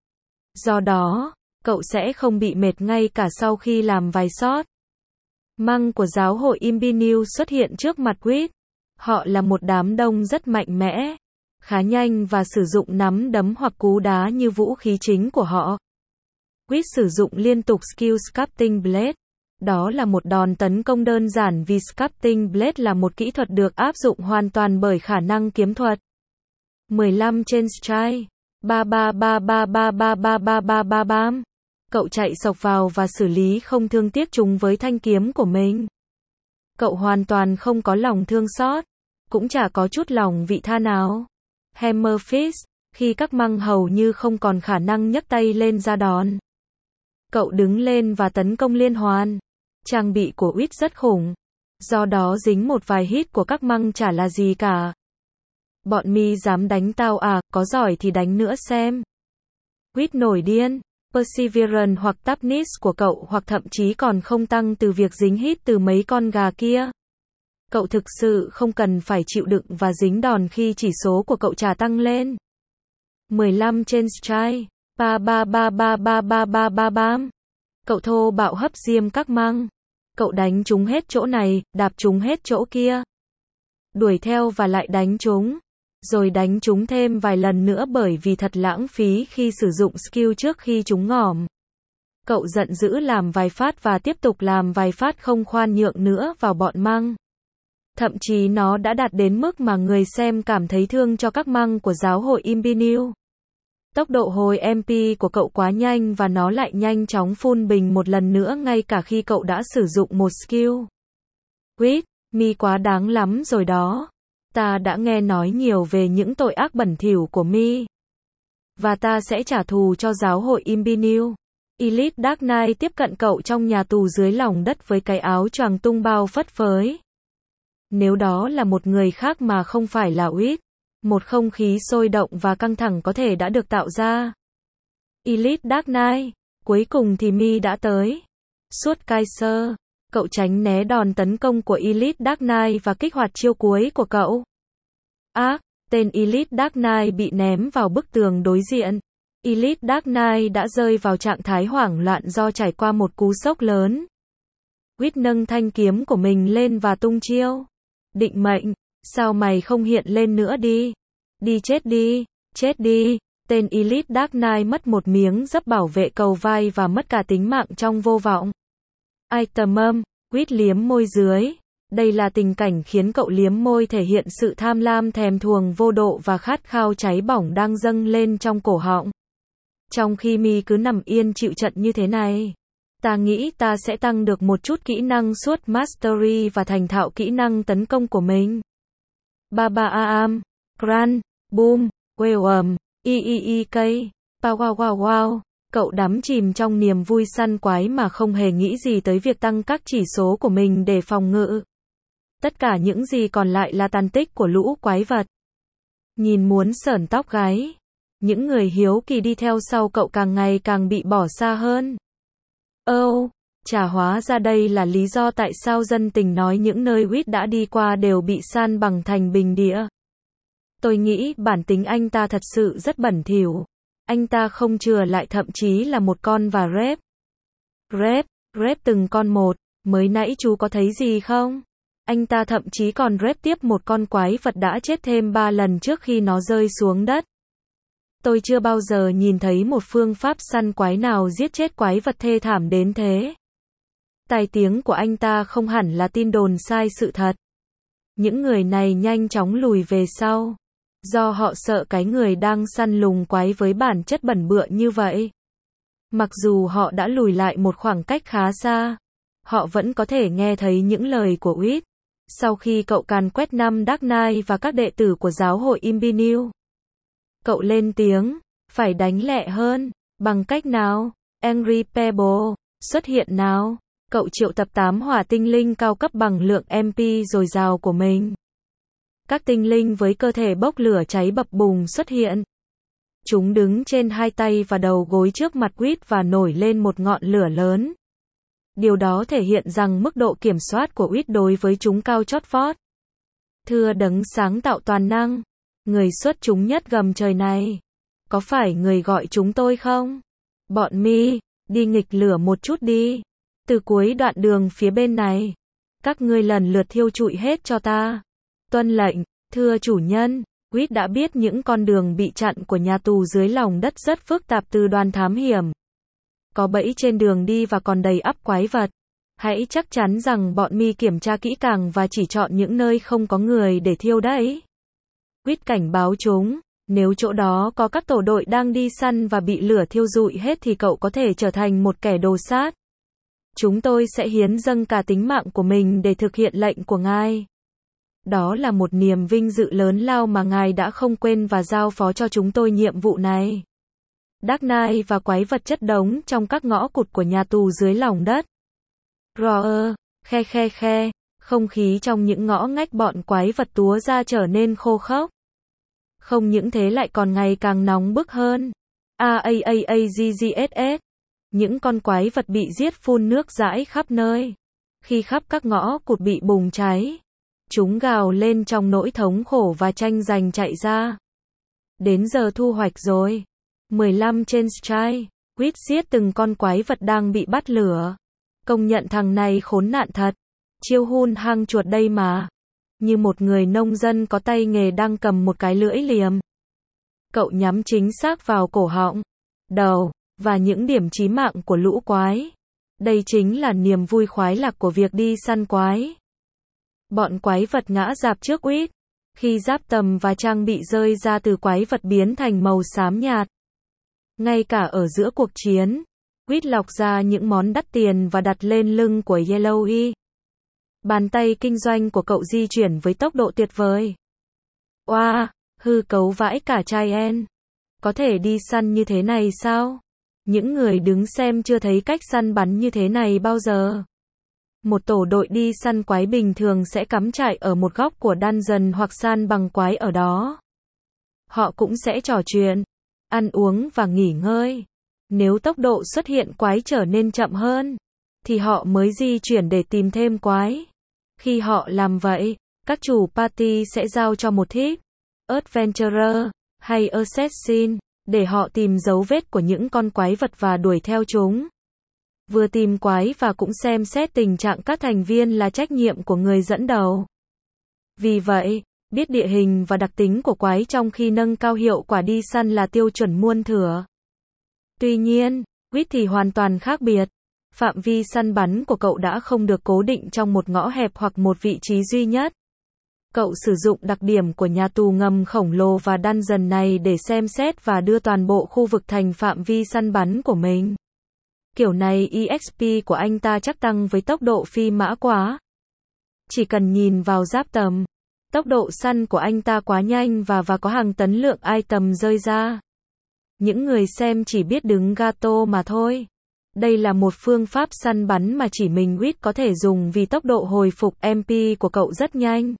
Do đó, cậu sẽ không bị mệt ngay cả sau khi làm vài shot. Măng của giáo hội Imbinew xuất hiện trước mặt Quýt. Họ là một đám đông rất mạnh mẽ, khá nhanh và sử dụng nắm đấm hoặc cú đá như vũ khí chính của họ. Quýt sử dụng liên tục skill Sculpting Blade. Đó là một đòn tấn công đơn giản vì Sculpting Blade là một kỹ thuật được áp dụng hoàn toàn bởi khả năng kiếm thuật. mười lăm trên strike. Ba ba ba ba ba ba ba ba ba ba bam. Cậu chạy sộc vào và xử lý không thương tiếc chúng với thanh kiếm của mình. Cậu hoàn toàn không có lòng thương xót, cũng chả có chút lòng vị tha nào. Hammer Fist, khi các măng hầu như không còn khả năng nhấc tay lên ra đòn. Cậu đứng lên và tấn công liên hoàn. Trang bị của Quýt rất khủng. Do đó dính một vài hit của các măng chả là gì cả. Bọn mi dám đánh tao à, có giỏi thì đánh nữa xem. Quýt nổi điên. Perseverance hoặc Toughness của cậu hoặc thậm chí còn không tăng từ việc dính hit từ mấy con gà kia. Cậu thực sự không cần phải chịu đựng và dính đòn khi chỉ số của cậu chả tăng lên. mười lăm trên strike. Ba ba ba ba ba ba ba ba bam. Cậu thô bạo hấp diêm các măng. Cậu đánh chúng hết chỗ này, đạp chúng hết chỗ kia. Đuổi theo và lại đánh chúng. Rồi đánh chúng thêm vài lần nữa bởi vì thật lãng phí khi sử dụng skill trước khi chúng ngỏm. Cậu giận dữ làm vài phát và tiếp tục làm vài phát không khoan nhượng nữa vào bọn măng. Thậm chí nó đã đạt đến mức mà người xem cảm thấy thương cho các măng của giáo hội Imbinew. Tốc độ hồi em pê của cậu quá nhanh và nó lại nhanh chóng full bình một lần nữa ngay cả khi cậu đã sử dụng một skill. Quýt, mi quá đáng lắm rồi đó. Ta đã nghe nói nhiều về những tội ác bẩn thỉu của mi. Và ta sẽ trả thù cho giáo hội Imbinew. Elite Dark Knight tiếp cận cậu trong nhà tù dưới lòng đất với cái áo choàng tung bao phất phới. Nếu đó là một người khác mà không phải là Quýt, một không khí sôi động và căng thẳng có thể đã được tạo ra. Elite Dark Knight, cuối cùng thì mi đã tới. Suốt Kaiser, cậu tránh né đòn tấn công của Elite Dark Knight và kích hoạt chiêu cuối của cậu. Ác, tên Elite Dark Knight bị ném vào bức tường đối diện. Elite Dark Knight đã rơi vào trạng thái hoảng loạn do trải qua một cú sốc lớn. Quýt nâng thanh kiếm của mình lên và tung chiêu. Định mệnh, sao mày không hiện lên nữa đi? Đi chết đi, chết đi. Tên Elite Dark Knight mất một miếng giáp bảo vệ cầu vai và mất cả tính mạng trong vô vọng. Item âm, Quýt liếm môi dưới. Đây là tình cảnh khiến cậu liếm môi thể hiện sự tham lam thèm thuồng vô độ và khát khao cháy bỏng đang dâng lên trong cổ họng. Trong khi mi cứ nằm yên chịu trận như thế này, ta nghĩ ta sẽ tăng được một chút kỹ năng suốt Mastery và thành thạo kỹ năng tấn công của mình. Ba ba am, Gran, Boom, Wham, i i i k, pow wow wow wow. Cậu đắm chìm trong niềm vui săn quái mà không hề nghĩ gì tới việc tăng các chỉ số của mình để phòng ngự. Tất cả những gì còn lại là tàn tích của lũ quái vật. Nhìn muốn sởn tóc gáy. Những người hiếu kỳ đi theo sau cậu càng ngày càng bị bỏ xa hơn. Ơ, oh, chả hóa ra đây là lý do tại sao dân tình nói những nơi Quýt đã đi qua đều bị san bằng thành bình địa. Tôi nghĩ bản tính anh ta thật sự rất bẩn thỉu. Anh ta không chừa lại thậm chí là một con và rep. Rep, rep từng con một, mới nãy chú có thấy gì không? Anh ta thậm chí còn rep tiếp một con quái vật đã chết thêm ba lần trước khi nó rơi xuống đất. Tôi chưa bao giờ nhìn thấy một phương pháp săn quái nào giết chết quái vật thê thảm đến thế. Tai tiếng của anh ta không hẳn là tin đồn sai sự thật. Những người này nhanh chóng lùi về sau. Do họ sợ cái người đang săn lùng quái với bản chất bẩn bựa như vậy. Mặc dù họ đã lùi lại một khoảng cách khá xa, họ vẫn có thể nghe thấy những lời của Quýt. Sau khi cậu càn quét năm Dark Knight và các đệ tử của giáo hội Imbinew, cậu lên tiếng, phải đánh lẹ hơn, bằng cách nào? Angry Pebble, xuất hiện nào. Cậu triệu tập tám hỏa tinh linh cao cấp bằng lượng em pê dồi dào của mình. Các tinh linh với cơ thể bốc lửa cháy bập bùng xuất hiện. Chúng đứng trên hai tay và đầu gối trước mặt Quýt và nổi lên một ngọn lửa lớn. Điều đó thể hiện rằng mức độ kiểm soát của Quýt đối với chúng cao chót vót. Thưa đấng sáng tạo toàn năng, người xuất chúng nhất gầm trời này, có phải người gọi chúng tôi không? Bọn mi, đi nghịch lửa một chút đi. Từ cuối đoạn đường phía bên này, các ngươi lần lượt thiêu trụi hết cho ta. Tuân lệnh, thưa chủ nhân. Quýt đã biết những con đường bị chặn của nhà tù dưới lòng đất rất phức tạp từ đoàn thám hiểm. Có bẫy trên đường đi và còn đầy ắp quái vật. Hãy chắc chắn rằng bọn mi kiểm tra kỹ càng và chỉ chọn những nơi không có người để thiêu đấy. Quýt cảnh báo chúng, nếu chỗ đó có các tổ đội đang đi săn và bị lửa thiêu rụi hết thì cậu có thể trở thành một kẻ đồ sát. Chúng tôi sẽ hiến dâng cả tính mạng của mình để thực hiện lệnh của ngài. Đó là một niềm vinh dự lớn lao mà ngài đã không quên và giao phó cho chúng tôi nhiệm vụ này. Dark Knight và quái vật chất đống trong các ngõ cụt của nhà tù dưới lòng đất. Roar, khe khe khe, không khí trong những ngõ ngách bọn quái vật túa ra trở nên khô khốc. Không những thế lại còn ngày càng nóng bức hơn. A A A A G G S S. Những con quái vật bị giết phun nước rãi khắp nơi. Khi khắp các ngõ cụt bị bùng cháy, chúng gào lên trong nỗi thống khổ và tranh giành chạy ra. Đến giờ thu hoạch rồi. mười lăm trên strike. Quýt giết từng con quái vật đang bị bắt lửa. Công nhận thằng này khốn nạn thật. Chiêu hun hang chuột đây mà. Như một người nông dân có tay nghề đang cầm một cái lưỡi liềm. Cậu nhắm chính xác vào cổ họng, đầu, và những điểm chí mạng của lũ quái. Đây chính là niềm vui khoái lạc của việc đi săn quái. Bọn quái vật ngã rạp trước Quýt. Khi giáp tầm và trang bị rơi ra từ quái vật biến thành màu xám nhạt. Ngay cả ở giữa cuộc chiến, Quýt lọc ra những món đắt tiền và đặt lên lưng của Yellowy. Bàn tay kinh doanh của cậu di chuyển với tốc độ tuyệt vời. Oa, wow, hư cấu vãi cả chai en. Có thể đi săn như thế này sao? Những người đứng xem chưa thấy cách săn bắn như thế này bao giờ. Một tổ đội đi săn quái bình thường sẽ cắm trại ở một góc của dungeon hoặc săn bằng quái ở đó. Họ cũng sẽ trò chuyện, ăn uống và nghỉ ngơi. Nếu tốc độ xuất hiện quái trở nên chậm hơn, thì họ mới di chuyển để tìm thêm quái. Khi họ làm vậy, các chủ party sẽ giao cho một tip, Adventurer, hay Assassin, để họ tìm dấu vết của những con quái vật và đuổi theo chúng. Vừa tìm quái và cũng xem xét tình trạng các thành viên là trách nhiệm của người dẫn đầu. Vì vậy, biết địa hình và đặc tính của quái trong khi nâng cao hiệu quả đi săn là tiêu chuẩn muôn thuở. Tuy nhiên, Quýt thì hoàn toàn khác biệt. Phạm vi săn bắn của cậu đã không được cố định trong một ngõ hẹp hoặc một vị trí duy nhất. Cậu sử dụng đặc điểm của nhà tù ngầm khổng lồ và dungeon này để xem xét và đưa toàn bộ khu vực thành phạm vi săn bắn của mình. Kiểu này e ích pê của anh ta chắc tăng với tốc độ phi mã quá. Chỉ cần nhìn vào giáp tầm, tốc độ săn của anh ta quá nhanh và và có hàng tấn lượng item rơi ra. Những người xem chỉ biết đứng gato mà thôi. Đây là một phương pháp săn bắn mà chỉ mình Quýt có thể dùng vì tốc độ hồi phục em pê của cậu rất nhanh.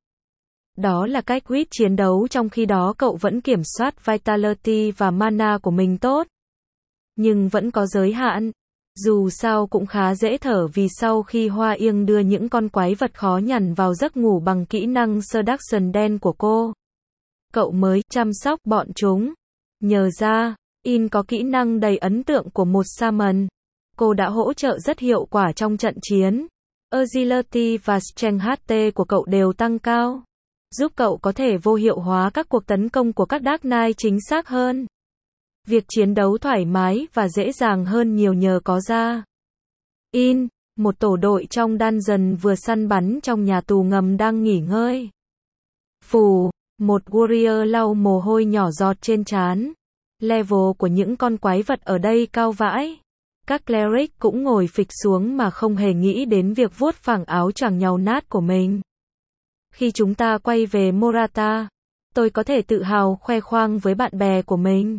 Đó là cách Quýt chiến đấu trong khi đó cậu vẫn kiểm soát Vitality và mana của mình tốt. Nhưng vẫn có giới hạn. Dù sao cũng khá dễ thở vì sau khi Hoa Yên đưa những con quái vật khó nhằn vào giấc ngủ bằng kỹ năng Seduction đen của cô, cậu mới chăm sóc bọn chúng. Nhờ ra, In có kỹ năng đầy ấn tượng của một Shaman. Cô đã hỗ trợ rất hiệu quả trong trận chiến. Agility và Strength hát tê của cậu đều tăng cao, giúp cậu có thể vô hiệu hóa các cuộc tấn công của các Dark Knight chính xác hơn. Việc chiến đấu thoải mái và dễ dàng hơn nhiều nhờ có ra. In, một tổ đội trong dungeon vừa săn bắn trong nhà tù ngầm đang nghỉ ngơi. Phù, một warrior lau mồ hôi nhỏ giọt trên trán. Level của những con quái vật ở đây cao vãi. Các cleric cũng ngồi phịch xuống mà không hề nghĩ đến việc vuốt phẳng áo choàng nhàu nát của mình. Khi chúng ta quay về Morata, tôi có thể tự hào khoe khoang với bạn bè của mình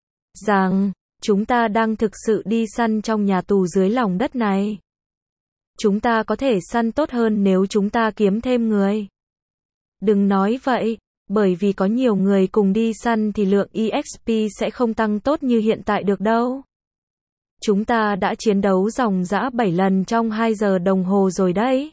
rằng chúng ta đang thực sự đi săn trong nhà tù dưới lòng đất này. Chúng ta có thể săn tốt hơn nếu chúng ta kiếm thêm người. Đừng nói vậy, bởi vì có nhiều người cùng đi săn thì lượng e ích pê sẽ không tăng tốt như hiện tại được đâu. Chúng ta đã chiến đấu ròng rã bảy lần trong hai giờ đồng hồ rồi đấy.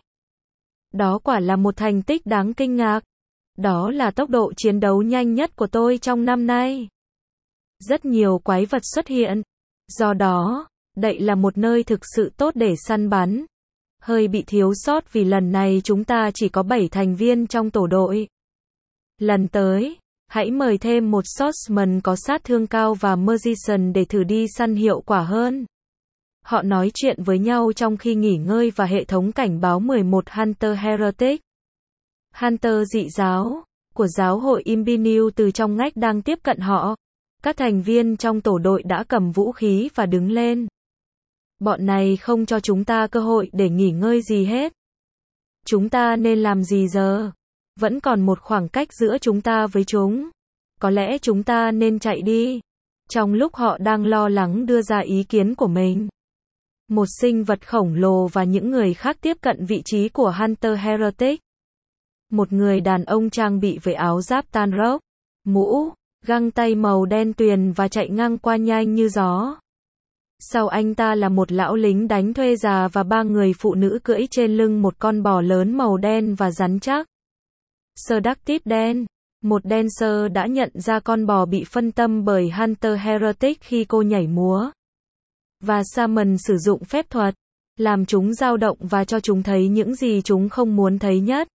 Đó quả là một thành tích đáng kinh ngạc. Đó là tốc độ chiến đấu nhanh nhất của tôi trong năm nay. Rất nhiều quái vật xuất hiện. Do đó, đây là một nơi thực sự tốt để săn bắn. Hơi bị thiếu sót vì lần này chúng ta chỉ có bảy thành viên trong tổ đội. Lần tới, hãy mời thêm một swordsman có sát thương cao và magician để thử đi săn hiệu quả hơn. Họ nói chuyện với nhau trong khi nghỉ ngơi và hệ thống cảnh báo mười một Hunter Heretic. Hunter dị giáo của giáo hội Imbiniu từ trong ngách đang tiếp cận họ. Các thành viên trong tổ đội đã cầm vũ khí và đứng lên. Bọn này không cho chúng ta cơ hội để nghỉ ngơi gì hết. Chúng ta nên làm gì giờ? Vẫn còn một khoảng cách giữa chúng ta với chúng. Có lẽ chúng ta nên chạy đi. Trong lúc họ đang lo lắng đưa ra ý kiến của mình, một sinh vật khổng lồ và những người khác tiếp cận vị trí của Hunter Heretic. Một người đàn ông trang bị với áo giáp tan rốc, mũ, găng tay màu đen tuyền và chạy ngang qua nhanh như gió. Sau anh ta là một lão lính đánh thuê già và ba người phụ nữ cưỡi trên lưng một con bò lớn màu đen và rắn chắc. Seductive đen. Một dancer đã nhận ra con bò bị phân tâm bởi Hunter Heretic khi cô nhảy múa. Và Shaman sử dụng phép thuật, làm chúng dao động và cho chúng thấy những gì chúng không muốn thấy nhất.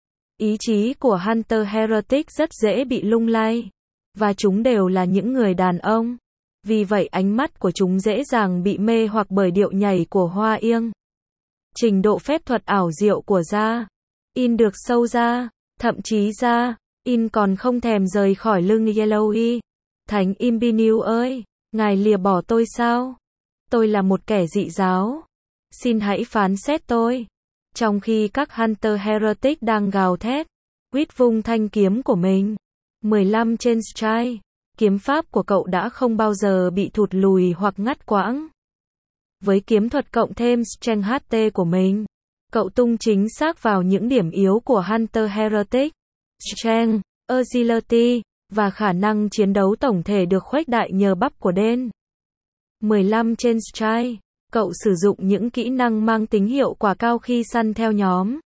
Ý chí của Hunter Heretic rất dễ bị lung lay. Và chúng đều là những người đàn ông. Vì vậy ánh mắt của chúng dễ dàng bị mê hoặc bởi điệu nhảy của hoa iêng. Trình độ phép thuật ảo diệu của Ra In được sâu ra, thậm chí Ra In còn không thèm rời khỏi lưng Yellowy. Thánh Imbiniu ơi, ngài lìa bỏ tôi sao? Tôi là một kẻ dị giáo. Xin hãy phán xét tôi. Trong khi các Hunter Heretic đang gào thét, Quýt vung thanh kiếm của mình. mười lăm trên strike. Kiếm pháp của cậu đã không bao giờ bị thụt lùi hoặc ngắt quãng. Với kiếm thuật cộng thêm strength hát tê của mình, cậu tung chính xác vào những điểm yếu của Hunter Heretic. Strength, agility, và khả năng chiến đấu tổng thể được khuếch đại nhờ bắp của Den. mười lăm trên strike. Cậu sử dụng những kỹ năng mang tính hiệu quả cao khi săn theo nhóm.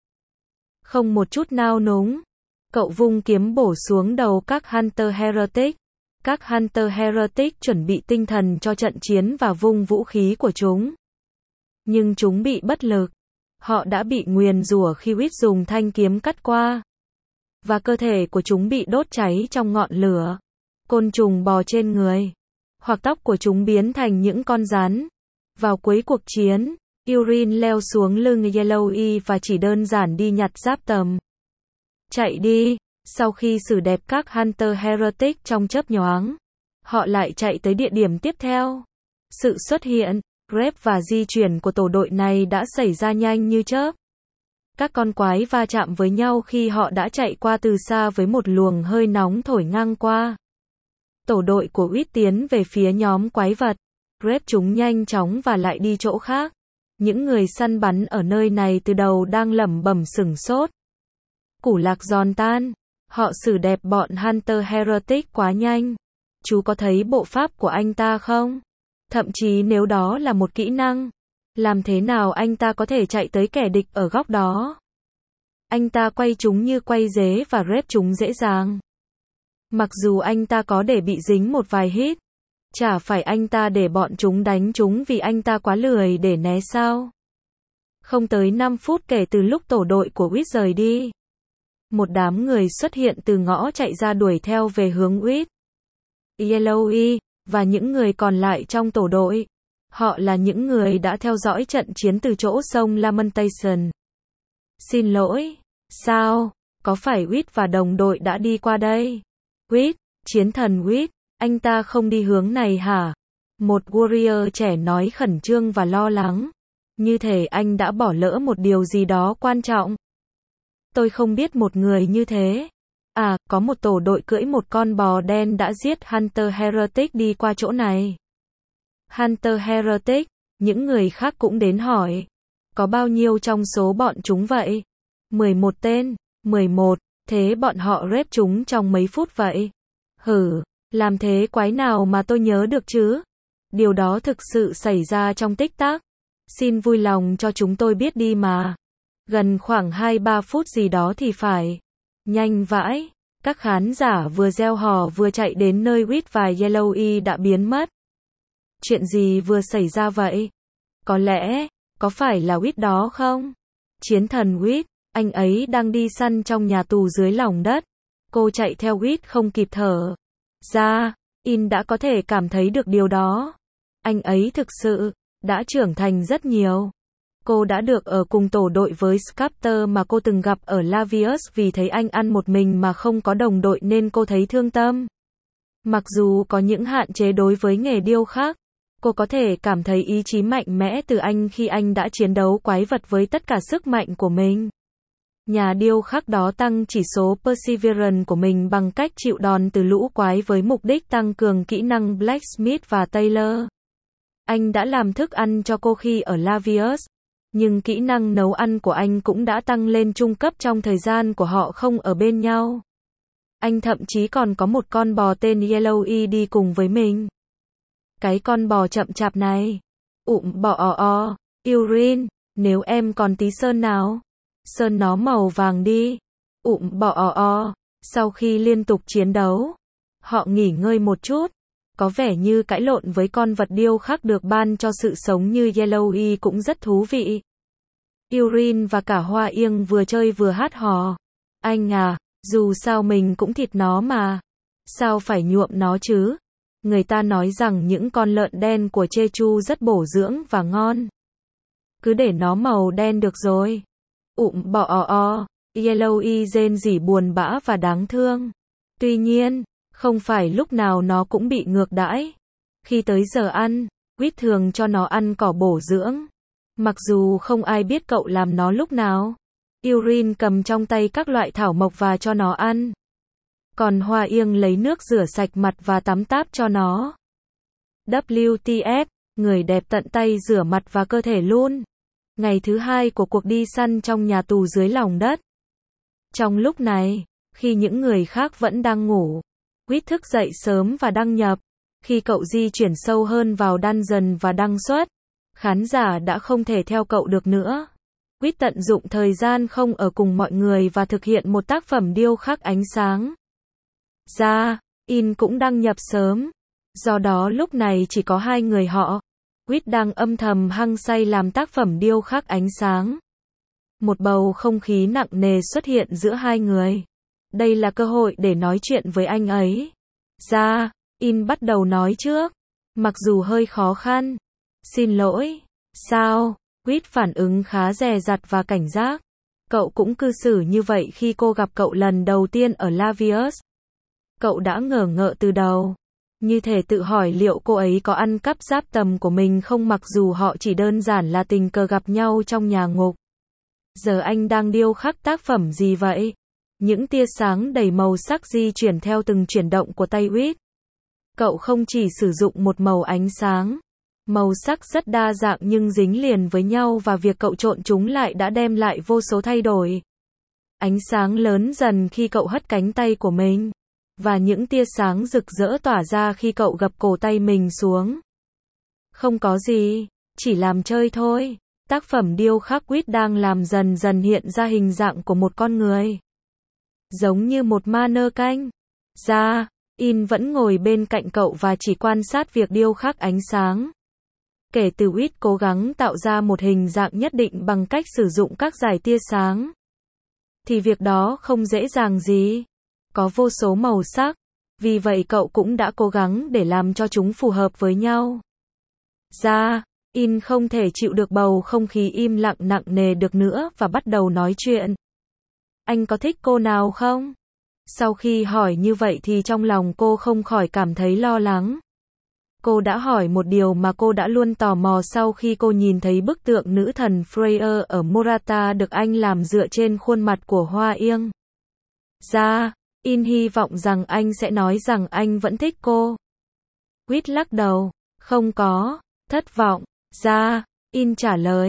Không một chút nao núng. Cậu vung kiếm bổ xuống đầu các Hunter Heretic. Các Hunter Heretic chuẩn bị tinh thần cho trận chiến và vung vũ khí của chúng. Nhưng chúng bị bất lực. Họ đã bị nguyền rủa khi Quýt dùng thanh kiếm cắt qua. Và cơ thể của chúng bị đốt cháy trong ngọn lửa. Côn trùng bò trên người. Hoặc tóc của chúng biến thành những con rắn. Vào cuối cuộc chiến, Urin leo xuống lưng Yellowy và chỉ đơn giản đi nhặt giáp tầm. Chạy đi. Sau khi xử đẹp các Hunter Heretic trong chớp nhoáng, họ lại chạy tới địa điểm tiếp theo. Sự xuất hiện, grab và di chuyển của tổ đội này đã xảy ra nhanh như chớp. Các con quái va chạm với nhau khi họ đã chạy qua từ xa với một luồng hơi nóng thổi ngang qua. Tổ đội của Quýt tiến về phía nhóm quái vật. Grab chúng nhanh chóng và lại đi chỗ khác. Những người săn bắn ở nơi này từ đầu đang lẩm bẩm sửng sốt. Củ lạc giòn tan. Họ xử đẹp bọn Hunter Heretic quá nhanh. Chú có thấy bộ pháp của anh ta không? Thậm chí nếu đó là một kỹ năng, làm thế nào anh ta có thể chạy tới kẻ địch ở góc đó? Anh ta quay chúng như quay dế và rep chúng dễ dàng. Mặc dù anh ta có để bị dính một vài hit, chả phải anh ta để bọn chúng đánh chúng vì anh ta quá lười để né sao? Không tới năm phút kể từ lúc tổ đội của Quýt rời đi, một đám người xuất hiện từ ngõ chạy ra đuổi theo về hướng Quýt. Yellowy và những người còn lại trong tổ đội. Họ là những người đã theo dõi trận chiến từ chỗ sông Lamentation. Xin lỗi, sao? Có phải Quýt và đồng đội đã đi qua đây? Quýt, chiến thần Quýt, anh ta không đi hướng này hả? Một warrior trẻ nói khẩn trương và lo lắng. Như thể anh đã bỏ lỡ một điều gì đó quan trọng. Tôi không biết một người như thế. À, có một tổ đội cưỡi một con bò đen đã giết Hunter Heretic đi qua chỗ này. Hunter Heretic, những người khác cũng đến hỏi. Có bao nhiêu trong số bọn chúng vậy? mười một tên. mười một. Thế bọn họ rep chúng trong mấy phút vậy? Hử, làm thế quái nào mà tôi nhớ được chứ? Điều đó thực sự xảy ra trong tích tắc. Xin vui lòng cho chúng tôi biết đi mà. Gần khoảng hai ba phút gì đó thì phải. Nhanh vãi. Các khán giả vừa reo hò vừa chạy đến nơi Whit và Yellowy đã biến mất. Chuyện gì vừa xảy ra vậy? Có lẽ, có phải là Whit đó không? Chiến thần Whit, anh ấy đang đi săn trong nhà tù dưới lòng đất. Cô chạy theo Whit không kịp thở ra. In đã có thể cảm thấy được điều đó. Anh ấy thực sự đã trưởng thành rất nhiều. Cô đã được ở cùng tổ đội với Sculptor mà cô từng gặp ở Lavius, vì thấy anh ăn một mình mà không có đồng đội nên cô thấy thương tâm. Mặc dù có những hạn chế đối với nghề điêu khắc, cô có thể cảm thấy ý chí mạnh mẽ từ anh khi anh đã chiến đấu quái vật với tất cả sức mạnh của mình. Nhà điêu khắc đó tăng chỉ số Perseverance của mình bằng cách chịu đòn từ lũ quái với mục đích tăng cường kỹ năng Blacksmith và Tailor. Anh đã làm thức ăn cho cô khi ở Lavius, nhưng kỹ năng nấu ăn của anh cũng đã tăng lên trung cấp trong thời gian của họ không ở bên nhau. Anh thậm chí còn có một con bò tên Yellowy đi cùng với mình. Cái con bò chậm chạp này. Ụm bò o o, Urine, nếu em còn tí sơn nào, sơn nó màu vàng đi. Ụm bò o o, sau khi liên tục chiến đấu, họ nghỉ ngơi một chút. Có vẻ như cãi lộn với con vật điêu khắc được ban cho sự sống như Yellowy cũng rất thú vị. Urine và cả Hoa Yên vừa chơi vừa hát hò. Anh à, dù sao mình cũng thịt nó mà. Sao phải nhuộm nó chứ? Người ta nói rằng những con lợn đen của Jeju rất bổ dưỡng và ngon. Cứ để nó màu đen được rồi. Ụm bò o o, Yellowy rên rỉ buồn bã và đáng thương. Tuy nhiên, không phải lúc nào nó cũng bị ngược đãi. Khi tới giờ ăn, Whit thường cho nó ăn cỏ bổ dưỡng. Mặc dù không ai biết cậu làm nó lúc nào. Urine cầm trong tay các loại thảo mộc và cho nó ăn. Còn Hoa Yên lấy nước rửa sạch mặt và tắm táp cho nó. vê tê ép, người đẹp tận tay rửa mặt và cơ thể luôn. Ngày thứ hai của cuộc đi săn trong nhà tù dưới lòng đất. Trong lúc này, khi những người khác vẫn đang ngủ, Whit thức dậy sớm và đăng nhập. Khi cậu di chuyển sâu hơn vào dungeon và đăng xuất, khán giả đã không thể theo cậu được nữa. Whit tận dụng thời gian không ở cùng mọi người và thực hiện một tác phẩm điêu khắc ánh sáng. Ra, In cũng đăng nhập sớm. Do đó lúc này chỉ có hai người họ. Whit đang âm thầm hăng say làm tác phẩm điêu khắc ánh sáng. Một bầu không khí nặng nề xuất hiện giữa hai người. Đây là cơ hội để nói chuyện với anh ấy. Ra, In bắt đầu nói trước. Mặc dù hơi khó khăn. Xin lỗi. Sao? Whit phản ứng khá dè dặt và cảnh giác. Cậu cũng cư xử như vậy khi cô gặp cậu lần đầu tiên ở Lavius. Cậu đã ngờ ngợ từ đầu. Như thể tự hỏi liệu cô ấy có ăn cắp giáp tầm của mình không, mặc dù họ chỉ đơn giản là tình cờ gặp nhau trong nhà ngục. Giờ anh đang điêu khắc tác phẩm gì vậy? Những tia sáng đầy màu sắc di chuyển theo từng chuyển động của tay Whit. Cậu không chỉ sử dụng một màu ánh sáng. Màu sắc rất đa dạng nhưng dính liền với nhau, và việc cậu trộn chúng lại đã đem lại vô số thay đổi. Ánh sáng lớn dần khi cậu hất cánh tay của mình. Và những tia sáng rực rỡ tỏa ra khi cậu gập cổ tay mình xuống. Không có gì, chỉ làm chơi thôi. Tác phẩm điêu khắc Whit đang làm dần dần hiện ra hình dạng của một con người. Giống như một mannequin. Ra, In vẫn ngồi bên cạnh cậu và chỉ quan sát việc điêu khắc ánh sáng. Kể từ Whit cố gắng tạo ra một hình dạng nhất định bằng cách sử dụng các dải tia sáng, thì việc đó không dễ dàng gì. Có vô số màu sắc, vì vậy cậu cũng đã cố gắng để làm cho chúng phù hợp với nhau. Ra, In không thể chịu được bầu không khí im lặng nặng nề được nữa và bắt đầu nói chuyện. Anh có thích cô nào không? Sau khi hỏi như vậy thì trong lòng cô không khỏi cảm thấy lo lắng. Cô đã hỏi một điều mà cô đã luôn tò mò sau khi cô nhìn thấy bức tượng nữ thần Freya ở Morata được anh làm dựa trên khuôn mặt của Hoa Yên. Ra, In hy vọng rằng anh sẽ nói rằng anh vẫn thích cô. Whit lắc đầu, không có, thất vọng. Ra, In trả lời,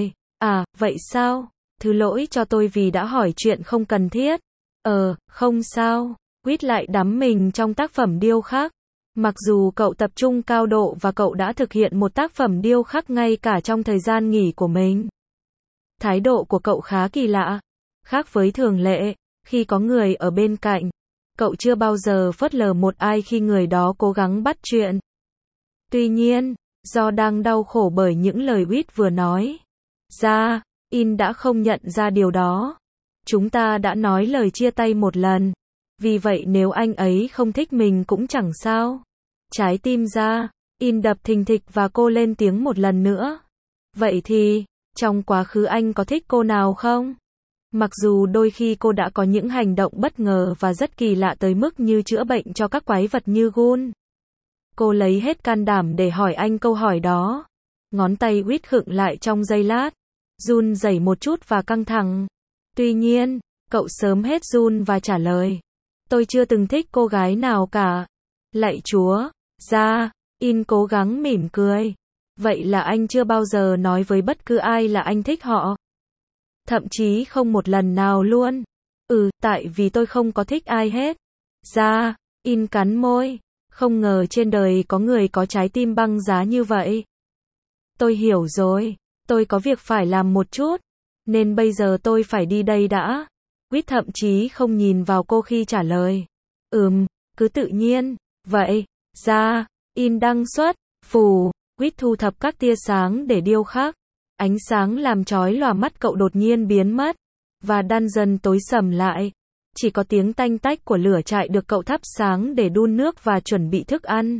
À, vậy sao? Thứ lỗi cho tôi vì đã hỏi chuyện không cần thiết. Ờ, không sao. Quýt lại đắm mình trong tác phẩm điêu khắc. Mặc dù cậu tập trung cao độ và cậu đã thực hiện một tác phẩm điêu khắc ngay cả trong thời gian nghỉ của mình. Thái độ của cậu khá kỳ lạ. Khác với thường lệ, khi có người ở bên cạnh, cậu chưa bao giờ phớt lờ một ai khi người đó cố gắng bắt chuyện. Tuy nhiên, do đang đau khổ bởi những lời Quýt vừa nói ra, In đã không nhận ra điều đó. Chúng ta đã nói lời chia tay một lần. Vì vậy nếu anh ấy không thích mình cũng chẳng sao. Trái tim ra, In đập thình thịch và cô lên tiếng một lần nữa. Vậy thì, trong quá khứ anh có thích cô nào không? Mặc dù đôi khi cô đã có những hành động bất ngờ và rất kỳ lạ tới mức như chữa bệnh cho các quái vật như Gun. Cô lấy hết can đảm để hỏi anh câu hỏi đó. Ngón tay Quýt khựng lại trong giây lát. Run rẩy một chút và căng thẳng. Tuy nhiên, cậu sớm hết run và trả lời. Tôi chưa từng thích cô gái nào cả. Lạy Chúa, ra, In cố gắng mỉm cười. Vậy là anh chưa bao giờ nói với bất cứ ai là anh thích họ. Thậm chí không một lần nào luôn. Ừ, tại vì tôi không có thích ai hết. Ra, In cắn môi. Không ngờ trên đời có người có trái tim băng giá như vậy. Tôi hiểu rồi. Tôi có việc phải làm một chút. Nên bây giờ tôi phải đi đây đã. Quýt thậm chí không nhìn vào cô khi trả lời. Ừm, cứ tự nhiên. Vậy, ra, In đăng xuất, phù. Quýt thu thập các tia sáng để điêu khắc. Ánh sáng làm chói lòa mắt cậu đột nhiên biến mất. Và đan dần tối sầm lại. Chỉ có tiếng tanh tách của lửa trại được cậu thắp sáng để đun nước và chuẩn bị thức ăn.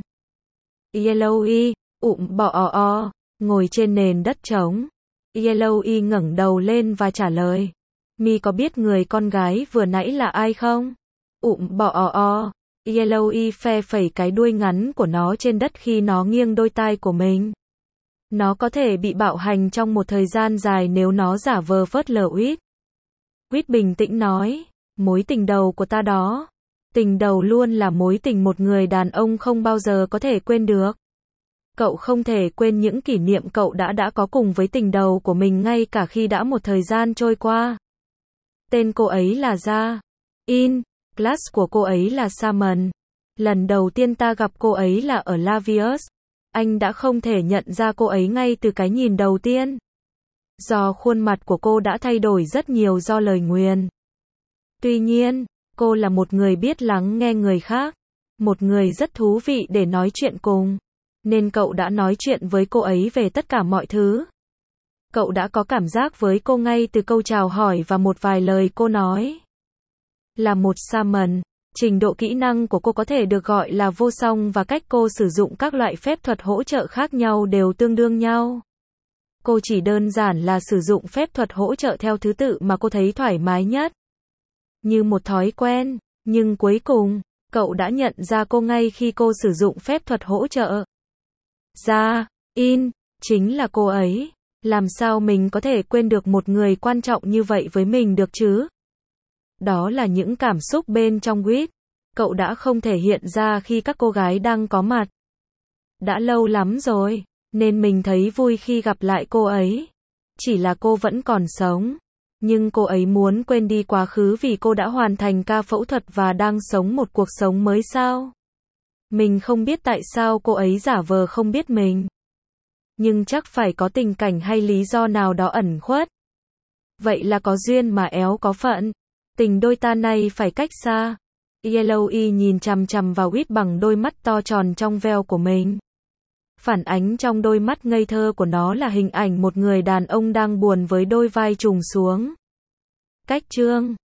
Yellowy, ụm bọ o o, ngồi trên nền đất trống. Yellowy ngẩng đầu lên và trả lời. Mi có biết người con gái vừa nãy là ai không? Ụm bọ o o. Yellowy phe phẩy cái đuôi ngắn của nó trên đất khi nó nghiêng đôi tai của mình. Nó có thể bị bạo hành trong một thời gian dài nếu nó giả vờ phớt lờ Quýt. Quýt bình tĩnh nói. Mối tình đầu của ta đó. Tình đầu luôn là mối tình một người đàn ông không bao giờ có thể quên được. Cậu không thể quên những kỷ niệm cậu đã đã có cùng với tình đầu của mình ngay cả khi đã một thời gian trôi qua. Tên cô ấy là Ra. In. Class của cô ấy là Salmon. Lần đầu tiên ta gặp cô ấy là ở Lavius. Anh đã không thể nhận ra cô ấy ngay từ cái nhìn đầu tiên. Do khuôn mặt của cô đã thay đổi rất nhiều do lời nguyền. Tuy nhiên, cô là một người biết lắng nghe người khác. Một người rất thú vị để nói chuyện cùng. Nên cậu đã nói chuyện với cô ấy về tất cả mọi thứ. Cậu đã có cảm giác với cô ngay từ câu chào hỏi và một vài lời cô nói. Là một Salmon, trình độ kỹ năng của cô có thể được gọi là vô song và cách cô sử dụng các loại phép thuật hỗ trợ khác nhau đều tương đương nhau. Cô chỉ đơn giản là sử dụng phép thuật hỗ trợ theo thứ tự mà cô thấy thoải mái nhất. Như một thói quen, nhưng cuối cùng, cậu đã nhận ra cô ngay khi cô sử dụng phép thuật hỗ trợ. Ra, In, chính là cô ấy. Làm sao mình có thể quên được một người quan trọng như vậy với mình được chứ? Đó là những cảm xúc bên trong Quýt. Cậu đã không thể hiện ra khi các cô gái đang có mặt. Đã lâu lắm rồi, nên mình thấy vui khi gặp lại cô ấy. Chỉ là cô vẫn còn sống. Nhưng cô ấy muốn quên đi quá khứ vì cô đã hoàn thành ca phẫu thuật và đang sống một cuộc sống mới sao? Mình không biết tại sao cô ấy giả vờ không biết mình. Nhưng chắc phải có tình cảnh hay lý do nào đó ẩn khuất. Vậy là có duyên mà éo có phận. Tình đôi ta này phải cách xa. Yellowy nhìn chằm chằm vào Quýt bằng đôi mắt to tròn trong veo của mình. Phản ánh trong đôi mắt ngây thơ của nó là hình ảnh một người đàn ông đang buồn với đôi vai trùng xuống. Cách chương